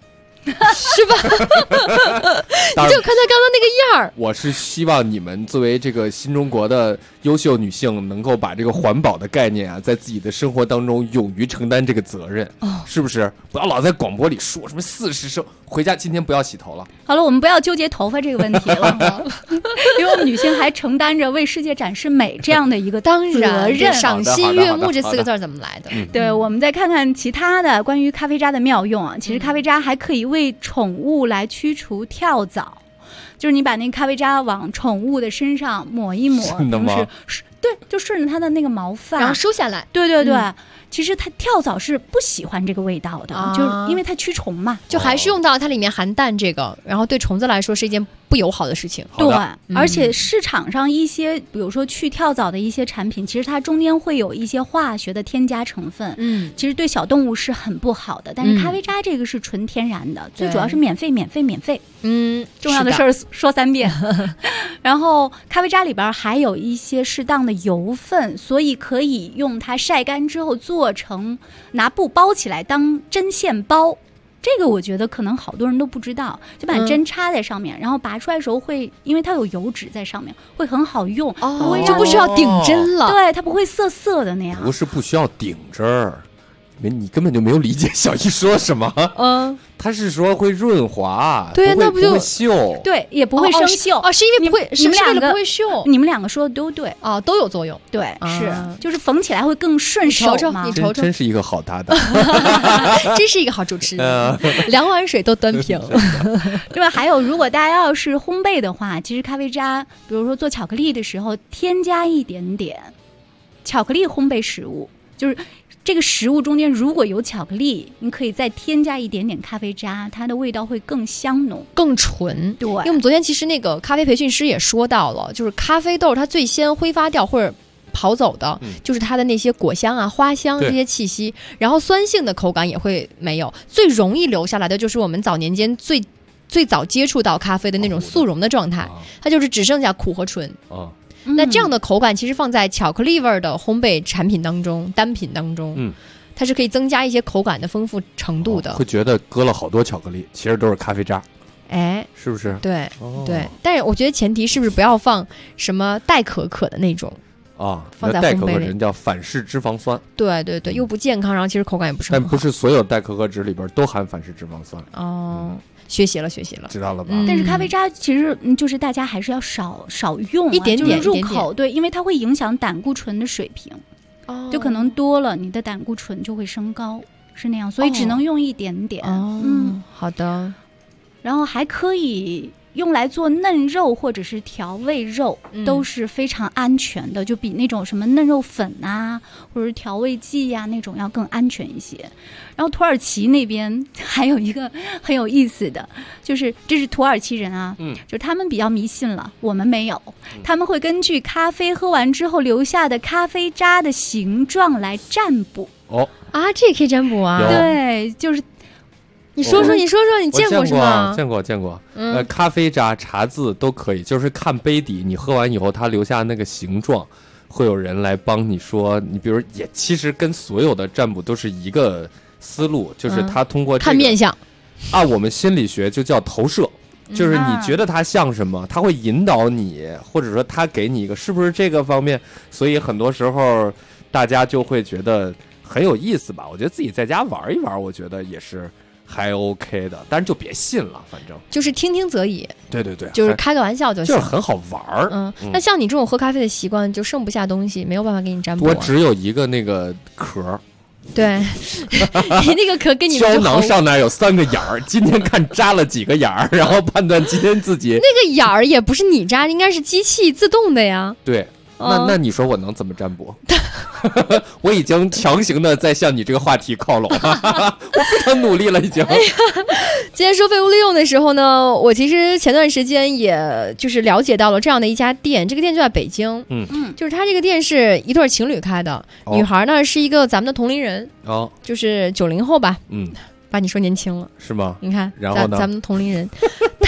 是吧？你就看他刚刚那个样儿。 我是希望你们作为这个新中国的优秀女性，能够把这个环保的概念啊，在自己的生活当中勇于承担这个责任，是不是？不要老在广播里说什么40升，回家今天不要洗头了。 好了，我们不要纠结头发这个问题了，因为我们女性还承担着为世界展示美这样的一个责任。 赏心悦目这4个字怎么来的？ 对，我们再看看其他的关于咖啡渣的妙用啊。其实咖啡渣还可以为宠物来驱除跳蚤，就是你把那个咖啡渣往宠物的身上抹一抹，对，就顺着它的那个毛发， 然后梳下来。 对对对。其实它跳蚤是不喜欢这个味道的，就是因为它驱虫嘛， 就还是用到它里面含氮这个，然后对虫子来说是一件不友好的事情。 对，而且市场上一些比如说去跳蚤的一些产品，其实它中间会有一些化学的添加成分，其实对小动物是很不好的。但是咖啡渣这个是纯天然的，最主要是免费。重要的事儿说3遍。然后咖啡渣里边还有一些适当的油分，所以可以用它晒干之后做成拿布包起来当针线包。这个我觉得可能好多人都不知道，就把针插在上面，然后拔出来的时候会，因为它有油脂在上面，会很好用， 就不需要顶针了。 对，它不会涩涩的那样。 不是不需要顶针儿，你根本就没有理解小易说什么。他是说会润滑， 对，那不就会锈？ 对，也不会生锈。 是因为不会， 你们两个不会锈。 你们两个说的都对都有作用。 对，是，就是缝起来会更顺手嘛。 你瞅瞅， 真是一个好搭档， 真是一个好主持人，2碗水都端平。 对吧？还有，如果大家要是烘焙的话，其实咖啡渣，比如说做巧克力的时候，添加一点点巧克力烘焙食物，就是这个食物中间如果有巧克力，你可以再添加一点点咖啡渣，它的味道会更香浓、 更纯。 对，因为我们昨天其实那个咖啡培训师也说到了，就是咖啡豆它最先挥发掉或者跑走的，就是它的那些果香啊、花香这些气息，然后酸性的口感也会没有。最容易留下来的就是我们早年间最早接触到咖啡的那种速溶的状态，它就是只剩下苦和醇。那这样的口感其实放在巧克力味的烘焙产品当中、单品当中，它是可以增加一些口感的丰富程度的。 会觉得搁了好多巧克力，其实都是咖啡渣。是不是？ 对，对。但是我觉得前提是不是不要放什么代可可的那种放在烘焙里， 人叫反式脂肪酸。 对对对，又不健康，然后其实口感也不是很好。 但不是所有代可可脂里边都含反式脂肪酸。 学习了， 知道了吧？ 但是咖啡渣其实就是大家还是要少用一点点， 就是入口。对，因为它会影响胆固醇的水平，就可能多了，你的胆固醇就会升高，是那样，所以只能用一点点。 好的。 然后还可以用来做嫩肉或者是调味肉，都是非常安全的，就比那种什么嫩肉粉啊或者是调味剂呀那种要更安全一些。然后土耳其那边还有一个很有意思的，就是这是土耳其人啊，就是他们比较迷信了，我们没有，他们会根据咖啡喝完之后留下的咖啡渣的形状来占卜。 这也可以占卜啊？ 对，就是你说说，你见过是吗？ 见过。咖啡渣、茶渍都可以，就是看杯底，你喝完以后，它留下那个形状，会有人来帮你说。你比如也其实跟所有的占卜都是一个思路，就是他通过看面相我们心理学就叫投射，就是你觉得它像什么，他会引导你，或者说他给你一个是不是这个方面，所以很多时候大家就会觉得很有意思吧。我觉得自己在家玩一玩，我觉得也是还 OK 的，但是就别信了，反正就是听听则已。 对， 就是开个玩笑就行， 就是很好玩。 那像你这种喝咖啡的习惯，就剩不下东西，没有办法给你占卜。 我只有一个那个壳。 对，你那个壳跟你胶囊上面有3个眼儿，今天看扎了几个眼儿，然后判断今天自己那个眼儿也不是你扎，应该是机器自动的呀。 对。那你说我能怎么占卜？我已经强行的在向你这个话题靠拢了，我非常努力了已经。 今天收费无利用的时候呢，我其实前段时间也就是了解到了这样的一家店，这个店就在北京，就是他这个店是一对情侣开的，女孩呢是一个咱们的同龄人，就是90后吧，把你说年轻了是吗？ 你看， 然后呢， 咱们同龄人，他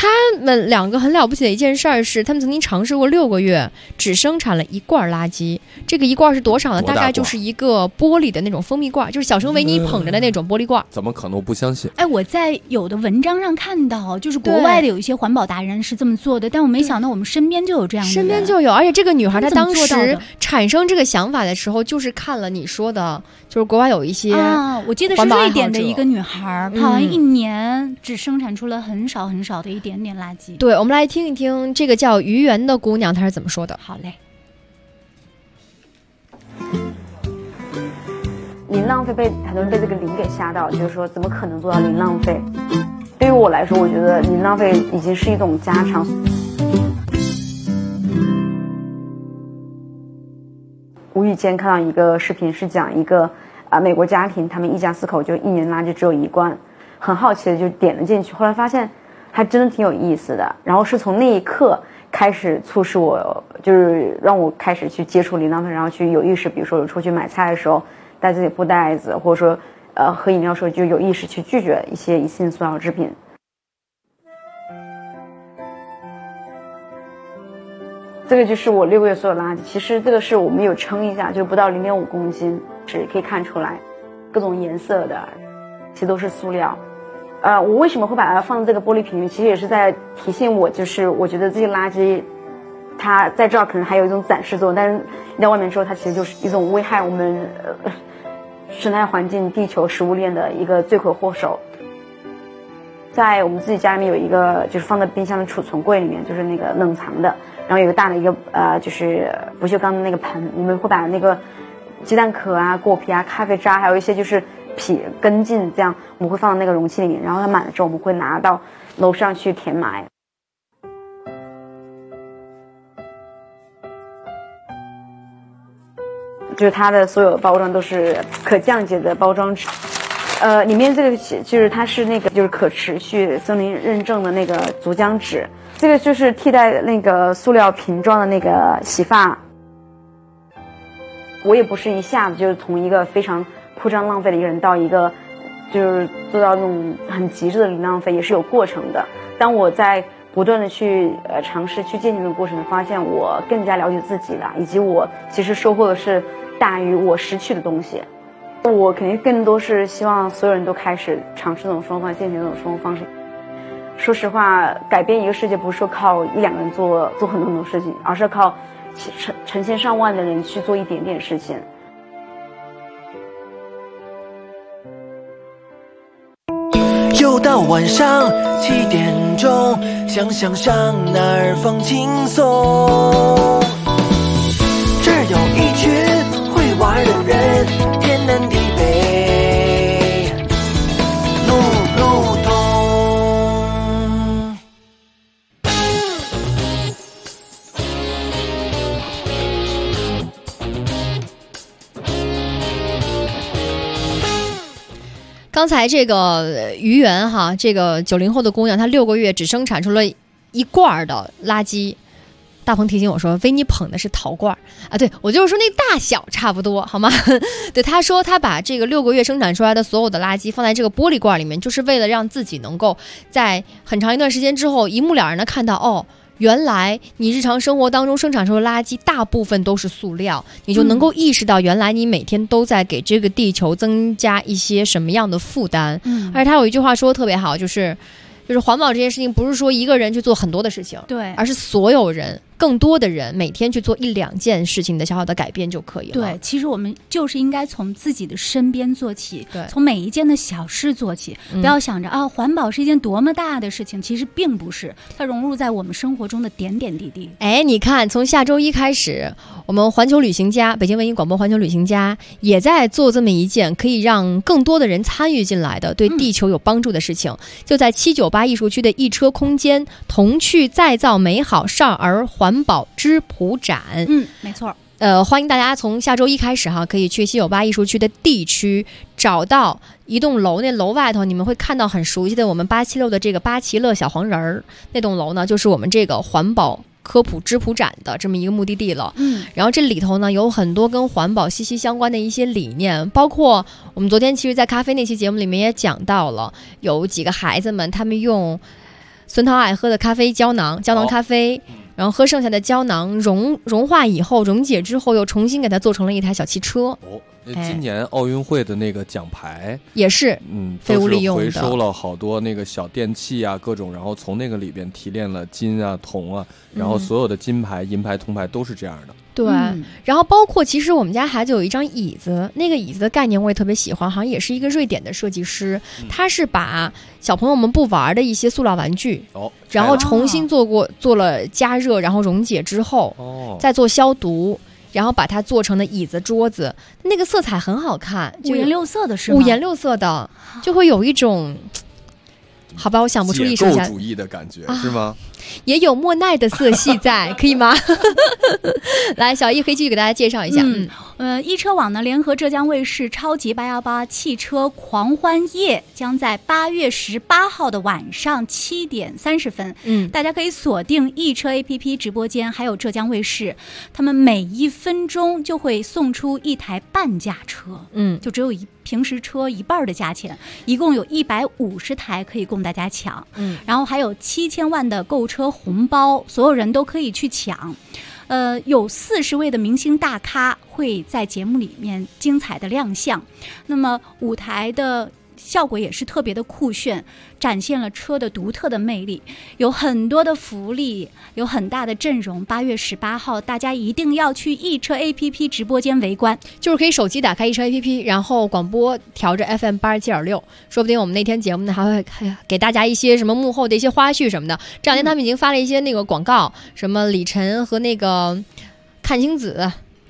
他们两个很了不起的一件事儿是，他们曾经尝试过6个月只生产了1罐垃圾。这个1罐是多少呢？大概就是一个玻璃的那种蜂蜜罐，就是小熊维尼捧着的那种玻璃罐。 怎么可能不相信？ 哎，我在有的文章上看到，就是国外的有一些环保达人是这么做的，但我没想到我们身边就有这样的人。 身边就有，而且这个女孩她当时产生这个想法的时候，就是看了你说的，就是国外有一些我记得是瑞典的一个女孩，好像1年只生产出了很少很少的一点点垃圾。 对，我们来听一听这个叫于媛的姑娘她是怎么说的。 好嘞。 零浪费很多人被这个零给吓到，就是说怎么可能做到零浪费？对于我来说，我觉得零浪费已经是一种家常。无意间看到一个视频，是讲一个美国家庭，他们一家4口就1年垃圾只有1罐，很好奇的就点了进去，后来发现还真的挺有意思的。然后是从那一刻开始促使我，就是让我开始去接触零浪费，然后去有意识，比如说我出去买菜的时候带自己布袋子，或者说喝饮料的时候就有意识去拒绝一些一次性塑料制品。这个就是我6个月所有垃圾，其实这个是我们有称一下，就不到0.5公斤，是可以看出来，各种颜色的，其实都是塑料。我为什么会把它放在这个玻璃瓶里？其实也是在提醒我，就是我觉得这些垃圾，它在这儿可能还有一种展示作用，但是你在外面之后，它其实就是一种危害我们生态环境、地球食物链的一个罪魁祸首。在我们自己家里面有一个，就是放在冰箱的储存柜里面，就是那个冷藏的，然后有一个大的一个就是不锈钢的那个盆，我们会把那个鸡蛋壳啊、果皮啊、咖啡渣，还有一些就是皮根茎，这样我们会放到那个容器里面，然后它满了之后，我们会拿到楼上去填埋。就是它的所有包装都是可降解的包装纸。里面这个就是它是那个就是可持续森林认证的那个竹浆纸，这个就是替代那个塑料瓶装的那个洗发。我也不是一下子就是从一个非常铺张浪费的一个人到一个就是做到那种很极致的零浪费，也是有过程的。当我在不断的去尝试去践行这个过程，发现我更加了解自己了，以及我其实收获的是大于我失去的东西。我肯定更多是希望所有人都开始尝试这种生活方式，践行这种生活方式。说实话，改变一个世界不是说靠1-2个人做很多事情，而是要靠成千上万的人去做一点点事情。 又到晚上7点钟，想上哪儿放轻松。这儿有一群会玩的人，天南地北路路通。 刚才这个于媛哈，这个90后的姑娘，她6个月只生产出了1罐的垃圾。大鹏提醒我说，维尼捧的是陶罐啊，对，我就是说那大小差不多，好吗？对，他说他把这个6个月生产出来的所有的垃圾放在这个玻璃罐里面，就是为了让自己能够在很长一段时间之后，一目了然的看到，哦，原来你日常生活当中生产出的垃圾大部分都是塑料，你就能够意识到原来你每天都在给这个地球增加一些什么样的负担。而且他有一句话说的特别好，就是环保这件事情不是说一个人去做很多的事情， 对， 而是所有人更多的人每天去做1-2件事情的小小的改变就可以了。 对，其实我们就是应该从自己的身边做起，对，从每一件的小事做起，不要想着环保是一件多么大的事情，其实并不是，它融入在我们生活中的点点滴滴。 哎，你看，从下周1开始，我们环球旅行家，北京文艺广播环球旅行家也在做这么一件可以让更多的人参与进来的，对地球有帮助的事情，就在798艺术区的一车空间，童趣再造美好少儿环保织谱展。 没错。 欢迎大家从下周1开始哈，可以去798艺术区的地区找到一栋楼，那楼外头你们会看到很熟悉的我们876的这个巴奇乐小黄人儿，那栋楼呢就是我们这个环保科普织谱展的这么一个目的地了。然后这里头呢有很多跟环保息息相关的一些理念，包括我们昨天其实在咖啡那期节目里面也讲到了，有几个孩子们他们用孙涛爱喝的咖啡胶囊咖啡，然后喝剩下的胶囊融化以后溶解之后，又重新给它做成了一台小汽车。 今年奥运会的那个奖牌也是废物利用的， 回收了好多那个小电器啊各种，然后从那个里边提炼了金啊铜啊，然后所有的金牌银牌铜牌都是这样的。 对，然后包括其实我们家孩子有一张椅子，那个椅子的概念我也特别喜欢，好像也是一个瑞典的设计师，他是把小朋友们不玩的一些塑料玩具，然后重新做了加热，然后溶解之后，再做消毒，然后把它做成的椅子桌子，那个色彩很好看， 五颜六色的是吗？ 五颜六色的，就会有一种，好吧，我想不出艺术家解构主义的感觉，是吗？ 也有莫奈的色系在，可以吗？来，小易可以继续给大家介绍一下。 易车网呢联合浙江卫视超级818汽车狂欢夜将在8月18号的晚上7点30分，大家可以锁定易车 APP 直播间，还有浙江卫视，他们每1分钟就会送出一台半价车，就只有平时车一半的价钱，一共有150台可以供大家抢，然后还有7000万的购车红包，所有人都可以去抢。有40位的明星大咖会在节目里面精彩的亮相，那么舞台的效果也是特别的酷炫，展现了车的独特的魅力，有很多的福利，有很大的阵容。8月18号大家一定要去易车 APP 直播间围观， 就是可以手机打开易车 APP， 然后广播调着 FM 87.6，说不定我们那天节目呢还会给大家一些什么幕后的一些花絮什么的。这两天他们已经发了一些那个广告，什么李晨和那个阚清子，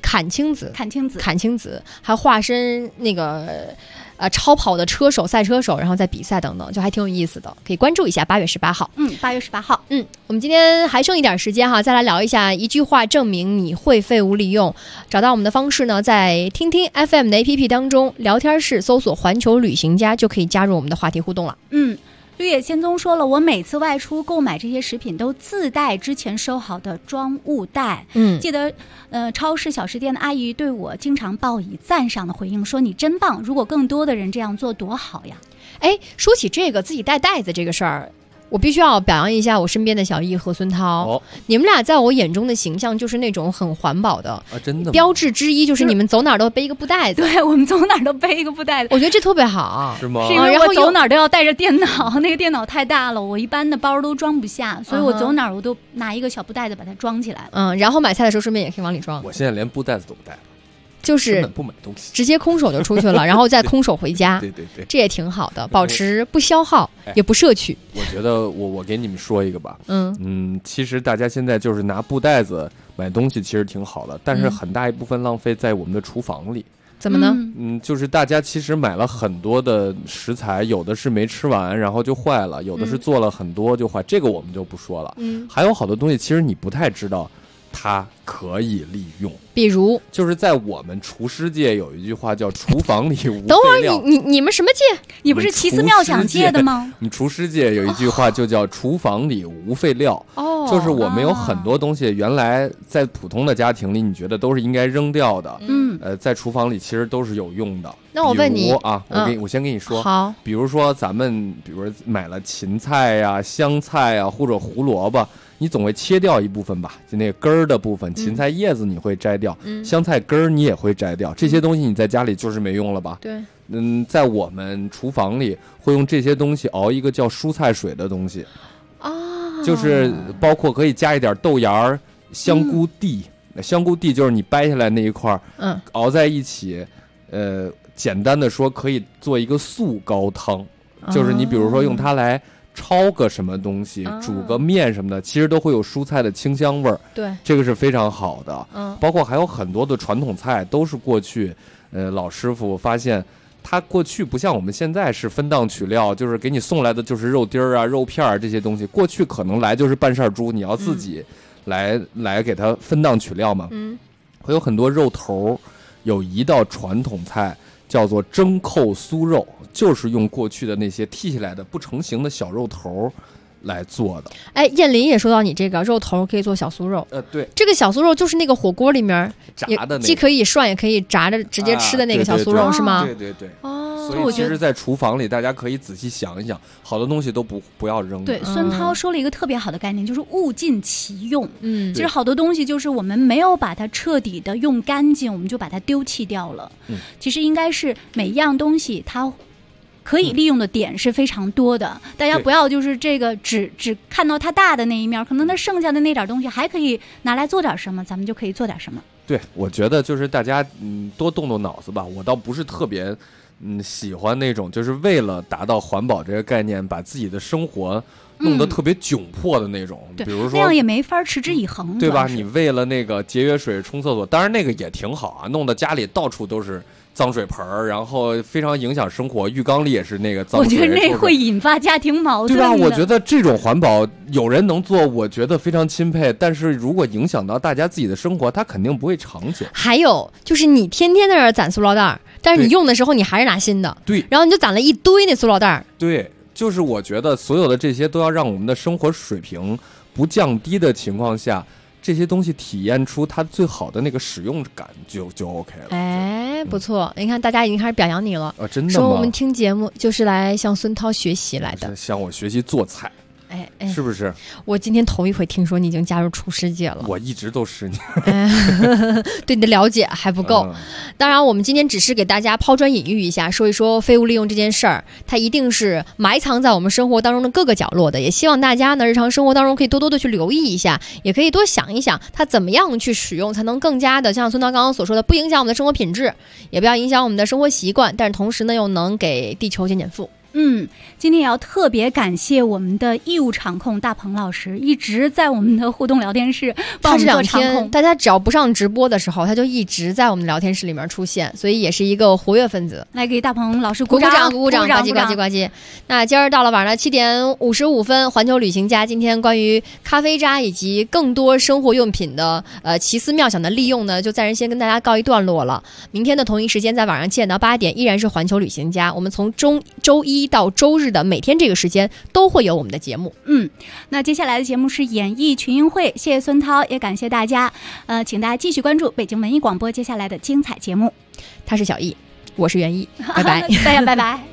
还化身那个超跑的车手、赛车手，然后在比赛等等，就还挺有意思的，可以关注一下。8月18号 ，8月18号， 我们今天还剩一点时间哈，再来聊一下一句话证明你会废物利用。找到我们的方式呢，在听听 FM 的 APP 当中，聊天室搜索环球旅行家就可以加入我们的话题互动了。 绿野仙踪说了，我每次外出购买这些食品都自带之前收好的装物袋。记得超市小食店的阿姨对我经常报以赞赏的回应，说你真棒，如果更多的人这样做多好呀。 说起这个自己带袋子这个事儿，我必须要表扬一下我身边的小易和孙涛，你们俩在我眼中的形象就是那种很环保的， 真的标志之一就是你们走哪儿都背一个布袋子。 对，我们走哪儿都背一个布袋子， 我觉得这特别好， 是吗？ 是因为我走哪儿都要带着电脑，那个电脑太大了，我一般的包都装不下，所以我走哪儿我都拿一个小布袋子把它装起来了。 然后买菜的时候顺便也可以往里装。 我现在连布袋子都不带了。 就是不买东西， 直接空手就出去了，然后再空手回家。 对， 这也挺好的，保持不消耗，也不摄取。 我觉得我给你们说一个吧，其实大家现在就是拿布袋子买东西，其实挺好的，但是很大一部分浪费在我们的厨房里。 怎么呢？ 就是大家其实买了很多的食材，有的是没吃完然后就坏了，有的是做了很多就坏，这个我们就不说了。还有好多东西其实你不太知道它可以利用， 比如就是在我们厨师界有一句话叫厨房里无等会废料。 儿你们什么界？ 你不是奇思妙想界的吗？ 我们厨师界有一句话就叫厨房里无废料。就是我们有很多东西原来在普通的家庭里你觉得都是应该扔掉的，在厨房里其实都是有用的。 那我问你啊，我先跟你说， 好， 比如说咱们买了芹菜呀、香菜呀或者胡萝卜，你总会切掉一部分吧，就那个根儿的部分，芹菜叶子你会摘掉，香菜根儿你也会摘掉，这些东西你在家里就是没用了吧？ 对。 在我们厨房里会用这些东西熬一个叫蔬菜水的东西，就是包括可以加一点豆芽儿、香菇地，香菇地就是你掰下来那一块儿，熬在一起，简单的说可以做一个素高汤，就是你比如说用它来焯个什么东西，煮个面什么的，其实都会有蔬菜的清香味儿。 对， 这个是非常好的。包括还有很多的传统菜都是过去，老师傅发现他过去不像我们现在是分档取料，就是给你送来的就是肉丁儿啊、肉片儿这些东西，过去可能来就是半扇猪，你要自己来给它分档取料嘛。会有很多肉头，有一道传统菜叫做蒸扣酥肉，就是用过去的那些剔下来的不成形的小肉头来做的。 燕林也说到你这个肉头可以做小酥肉， 对， 这个小酥肉就是那个火锅里面炸的那个， 既可以涮也可以炸着直接吃的那个小酥肉，是吗？ 对。 所以其实在厨房里大家可以仔细想一想，好多东西都不要扔。 对，孙涛说了一个特别好的概念，就是物尽其用。其实好多东西就是我们没有把它彻底的用干净，我们就把它丢弃掉了。其实应该是每一样东西它可以利用的点是非常多的，大家不要就是这个只看到它大的那一面，可能它剩下的那点东西还可以拿来做点什么，咱们就可以做点什么。 对，我觉得就是大家多动动脑子吧。我倒不是特别喜欢那种就是为了达到环保这个概念，把自己的生活弄得特别窘迫的那种。比如说那样也没法持之以恒， 对吧？你为了那个节约水冲厕所，当然那个也挺好啊，弄得家里到处都是脏水盆儿，然后非常影响生活。浴缸里也是那个脏水， 我觉得那会引发家庭矛盾， 对吧？我觉得这种环保有人能做，我觉得非常钦佩。但是如果影响到大家自己的生活，它肯定不会长久。 还有就是你天天在那儿攒塑料袋，但是你用的时候你还是拿新的， 对， 然后你就攒了一堆那塑料袋。 对，就是我觉得所有的这些都要让我们的生活水平不降低的情况下，这些东西体验出它最好的那个使用感就 OK 了。 哎，不错，你看大家已经开始表扬你了。 真的吗？ 说我们听节目就是来向孙涛学习来的， 向我学习做菜。 哎， 是不是？ 我今天头一回听说你已经加入厨师界了。 我一直都是你。 对你的了解还不够。当然，我们今天只是给大家抛砖引玉一下，说一说废物利用这件事儿，它一定是埋藏在我们生活当中的各个角落的。也希望大家呢，日常生活当中可以多多的去留意一下，也可以多想一想，它怎么样去使用，才能更加的像孙涛刚刚所说的，不影响我们的生活品质，也不要影响我们的生活习惯，但是同时呢，又能给地球减减负。 今天也要特别感谢我们的义务场控大鹏老师，一直在我们的互动聊天室帮我们做场控。 大家只要不上直播的时候，他就一直在我们的聊天室里面出现，所以也是一个活跃分子。 来给大鹏老师鼓掌，呱唧呱唧呱唧。那今儿到了晚上7点55分，环球旅行家今天关于咖啡渣以及更多生活用品的奇思妙想的利用呢，就暂时先跟大家告一段落了。明天的同一时间，在晚上7点到8点，依然是环球旅行家。我们从周一到周日的每天这个时间都会有我们的节目。 那接下来的节目是演艺群英会，谢谢孙涛，也感谢大家。请大家继续关注北京文艺广播接下来的精彩节目。 他是小艺，我是袁艺，拜拜， 大家拜拜。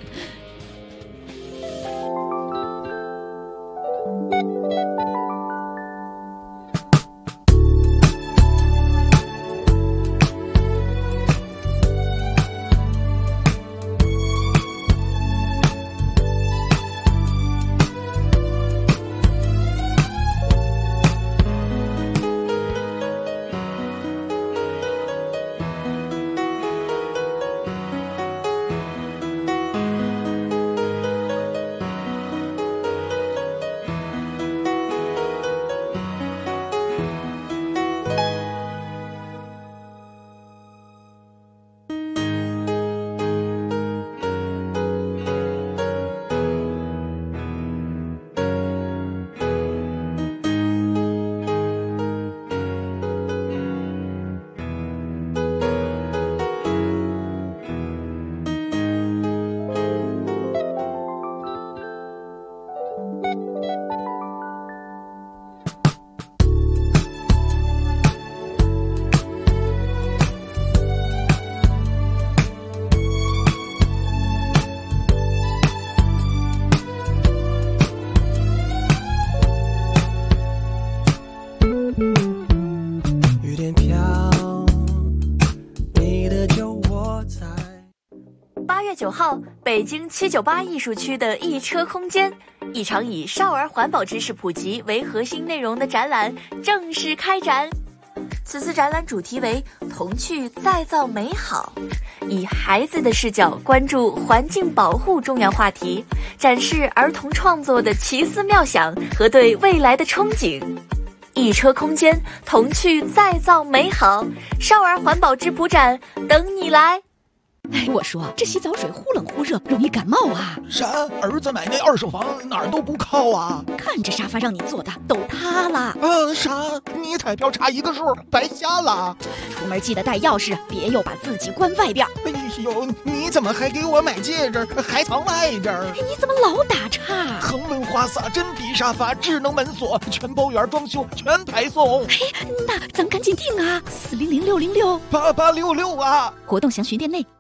8月9号，北京798艺术区的一车空间，一场以少儿环保知识普及为核心内容的展览正式开展。此次展览主题为童趣再造美好，以孩子的视角关注环境保护重要话题，展示儿童创作的奇思妙想和对未来的憧憬。一车空间，童趣再造美好，少儿环保质朴展等你来。 哎，我说这洗澡水忽冷忽热，容易感冒啊！ 啥？儿子买那二手房哪儿都不靠啊！ 看这沙发让你坐的都塌了。 啥？你彩票差一个数，白瞎了。 出门记得带钥匙，别又把自己关外边。 哎呦，你怎么还给我买戒指，还藏外边？ 你怎么老打岔？ 恒温花洒、真皮沙发、智能门锁，全包圆装修，全排送。 哎，那咱赶紧订啊！400-606-8866 啊！ 活动详询店内。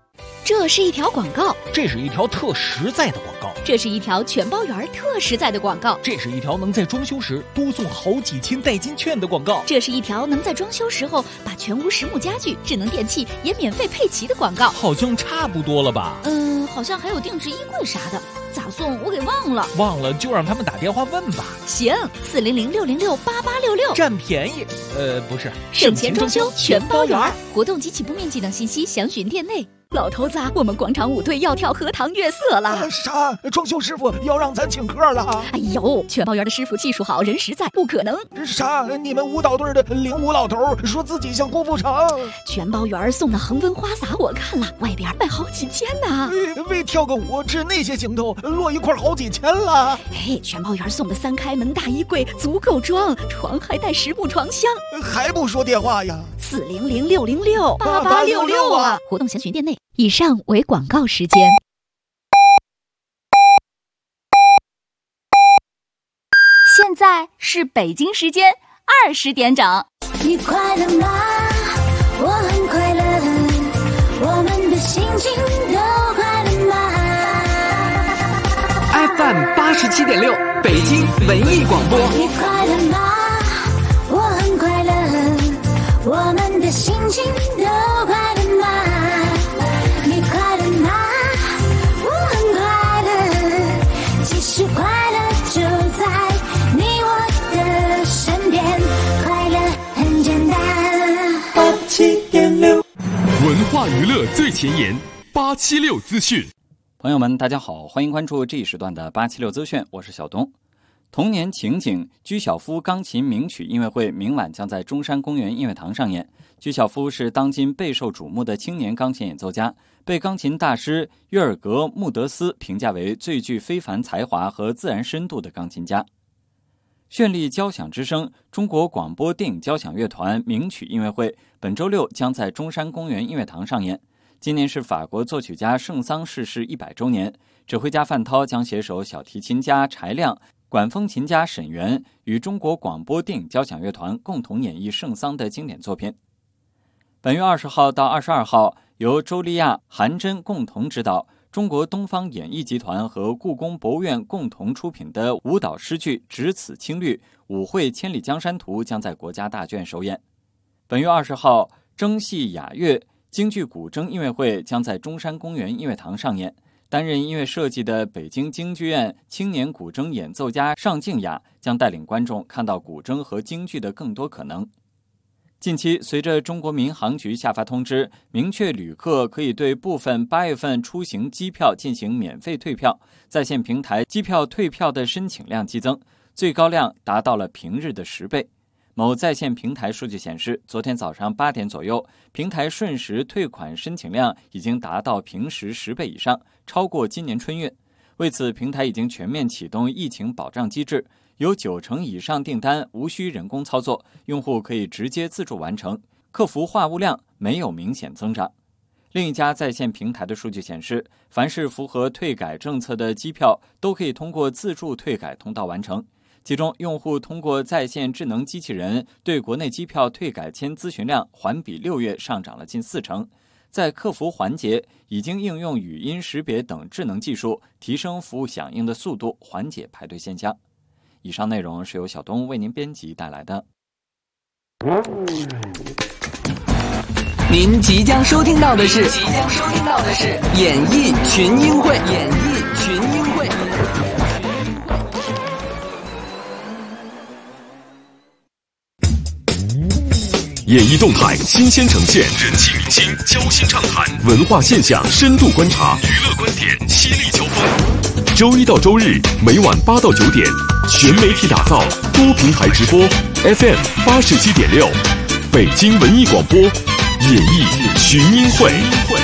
这是一条广告， 这是一条特实在的广告， 这是一条全包圆特实在的广告， 这是一条能在装修时多送好几千代金券的广告， 这是一条能在装修时候把全屋实木家具、智能电器也免费配齐的广告。 好像差不多了吧？ 好像还有定制衣柜啥的，咋送我给忘了。 忘了就让他们打电话问吧。 行，400-606-8866， 占便宜。不是， 省钱装修全包圆。活动及起步面积等信息详询店内。老头子，我们广场舞队要跳荷塘月色了。 啥？装修师傅要让咱请客了？ 哎呦，全包圆的师傅技术好，人实在，不可能。 啥？你们舞蹈队的领舞老头说自己像郭富城。 全包圆送的恒温花洒我看了，外边卖好几千呢。 为跳个舞治那些行头，落一块好几千了。 全包圆送的3开门大衣柜足够装，床还带实木床箱。 还不说电话呀 ？400-606-8866啊！活动详询店内。以上为广告时间。 现在是北京时间20点整。 你快乐吗？我很快乐，我们的心情都快乐吗 ？FM 87.6，北京文艺广播。 你快乐吗？我很快乐，我们的心情都快乐吗？你快乐吗？我很快乐，其实快乐就在你我的身边，快乐很简单。 87.6，文化娱乐最前沿，876资讯。 朋友们，大家好，欢迎关注这一时段的876资讯，我是小东。童年情景居小夫钢琴名曲音乐会明晚将在中山公园音乐堂上演。居小夫是当今备受瞩目的青年钢琴演奏家，被钢琴大师约尔格穆德斯评价为最具非凡才华和自然深度的钢琴家。绚丽交响之声中国广播电影交响乐团名曲音乐会本周六将在中山公园音乐堂上演。今年是法国作曲家圣桑逝世100周年，指挥家范涛将携手小提琴家柴亮、管风琴家沈源与中国广播电影交响乐团共同演绎圣桑的经典作品。本月20号到22号，由周丽亚、韩真共同执导，中国东方演艺集团和故宫博物院共同出品的舞蹈诗剧《只此青绿》舞会《千里江山图》将在国家大剧院首演。本月20号，征戏雅乐京剧古筝音乐会将在中山公园音乐堂上演。担任音乐设计的北京京剧院青年古筝演奏家尚静雅将带领观众看到古筝和京剧的更多可能。近期，随着中国民航局下发通知，明确旅客可以对部分8月份出行机票进行免费退票，在线平台机票退票的申请量激增，最高量达到了平日的10倍。某在线平台数据显示，昨天早上8点左右，平台瞬时退款申请量已经达到平时10倍以上，超过今年春运。为此，平台已经全面启动疫情保障机制，有90%以上订单无需人工操作，用户可以直接自助完成，客服话务量没有明显增长。另一家在线平台的数据显示，凡是符合退改政策的机票都可以通过自助退改通道完成。其中，用户通过在线智能机器人对国内机票退改签咨询量环比6月上涨了近40%。在客服环节，已经应用语音识别等智能技术，提升服务响应的速度，缓解排队现象。以上内容是由小东为您编辑带来的。 您即将收听到的是演艺群英会。 演艺动态新鲜呈现，人气明星交心畅谈，文化现象深度观察，娱乐观点犀利交锋。周一到周日每晚8到9点，全媒体打造，多平台直播 ，FM 87.6，北京文艺广播，演艺群英会。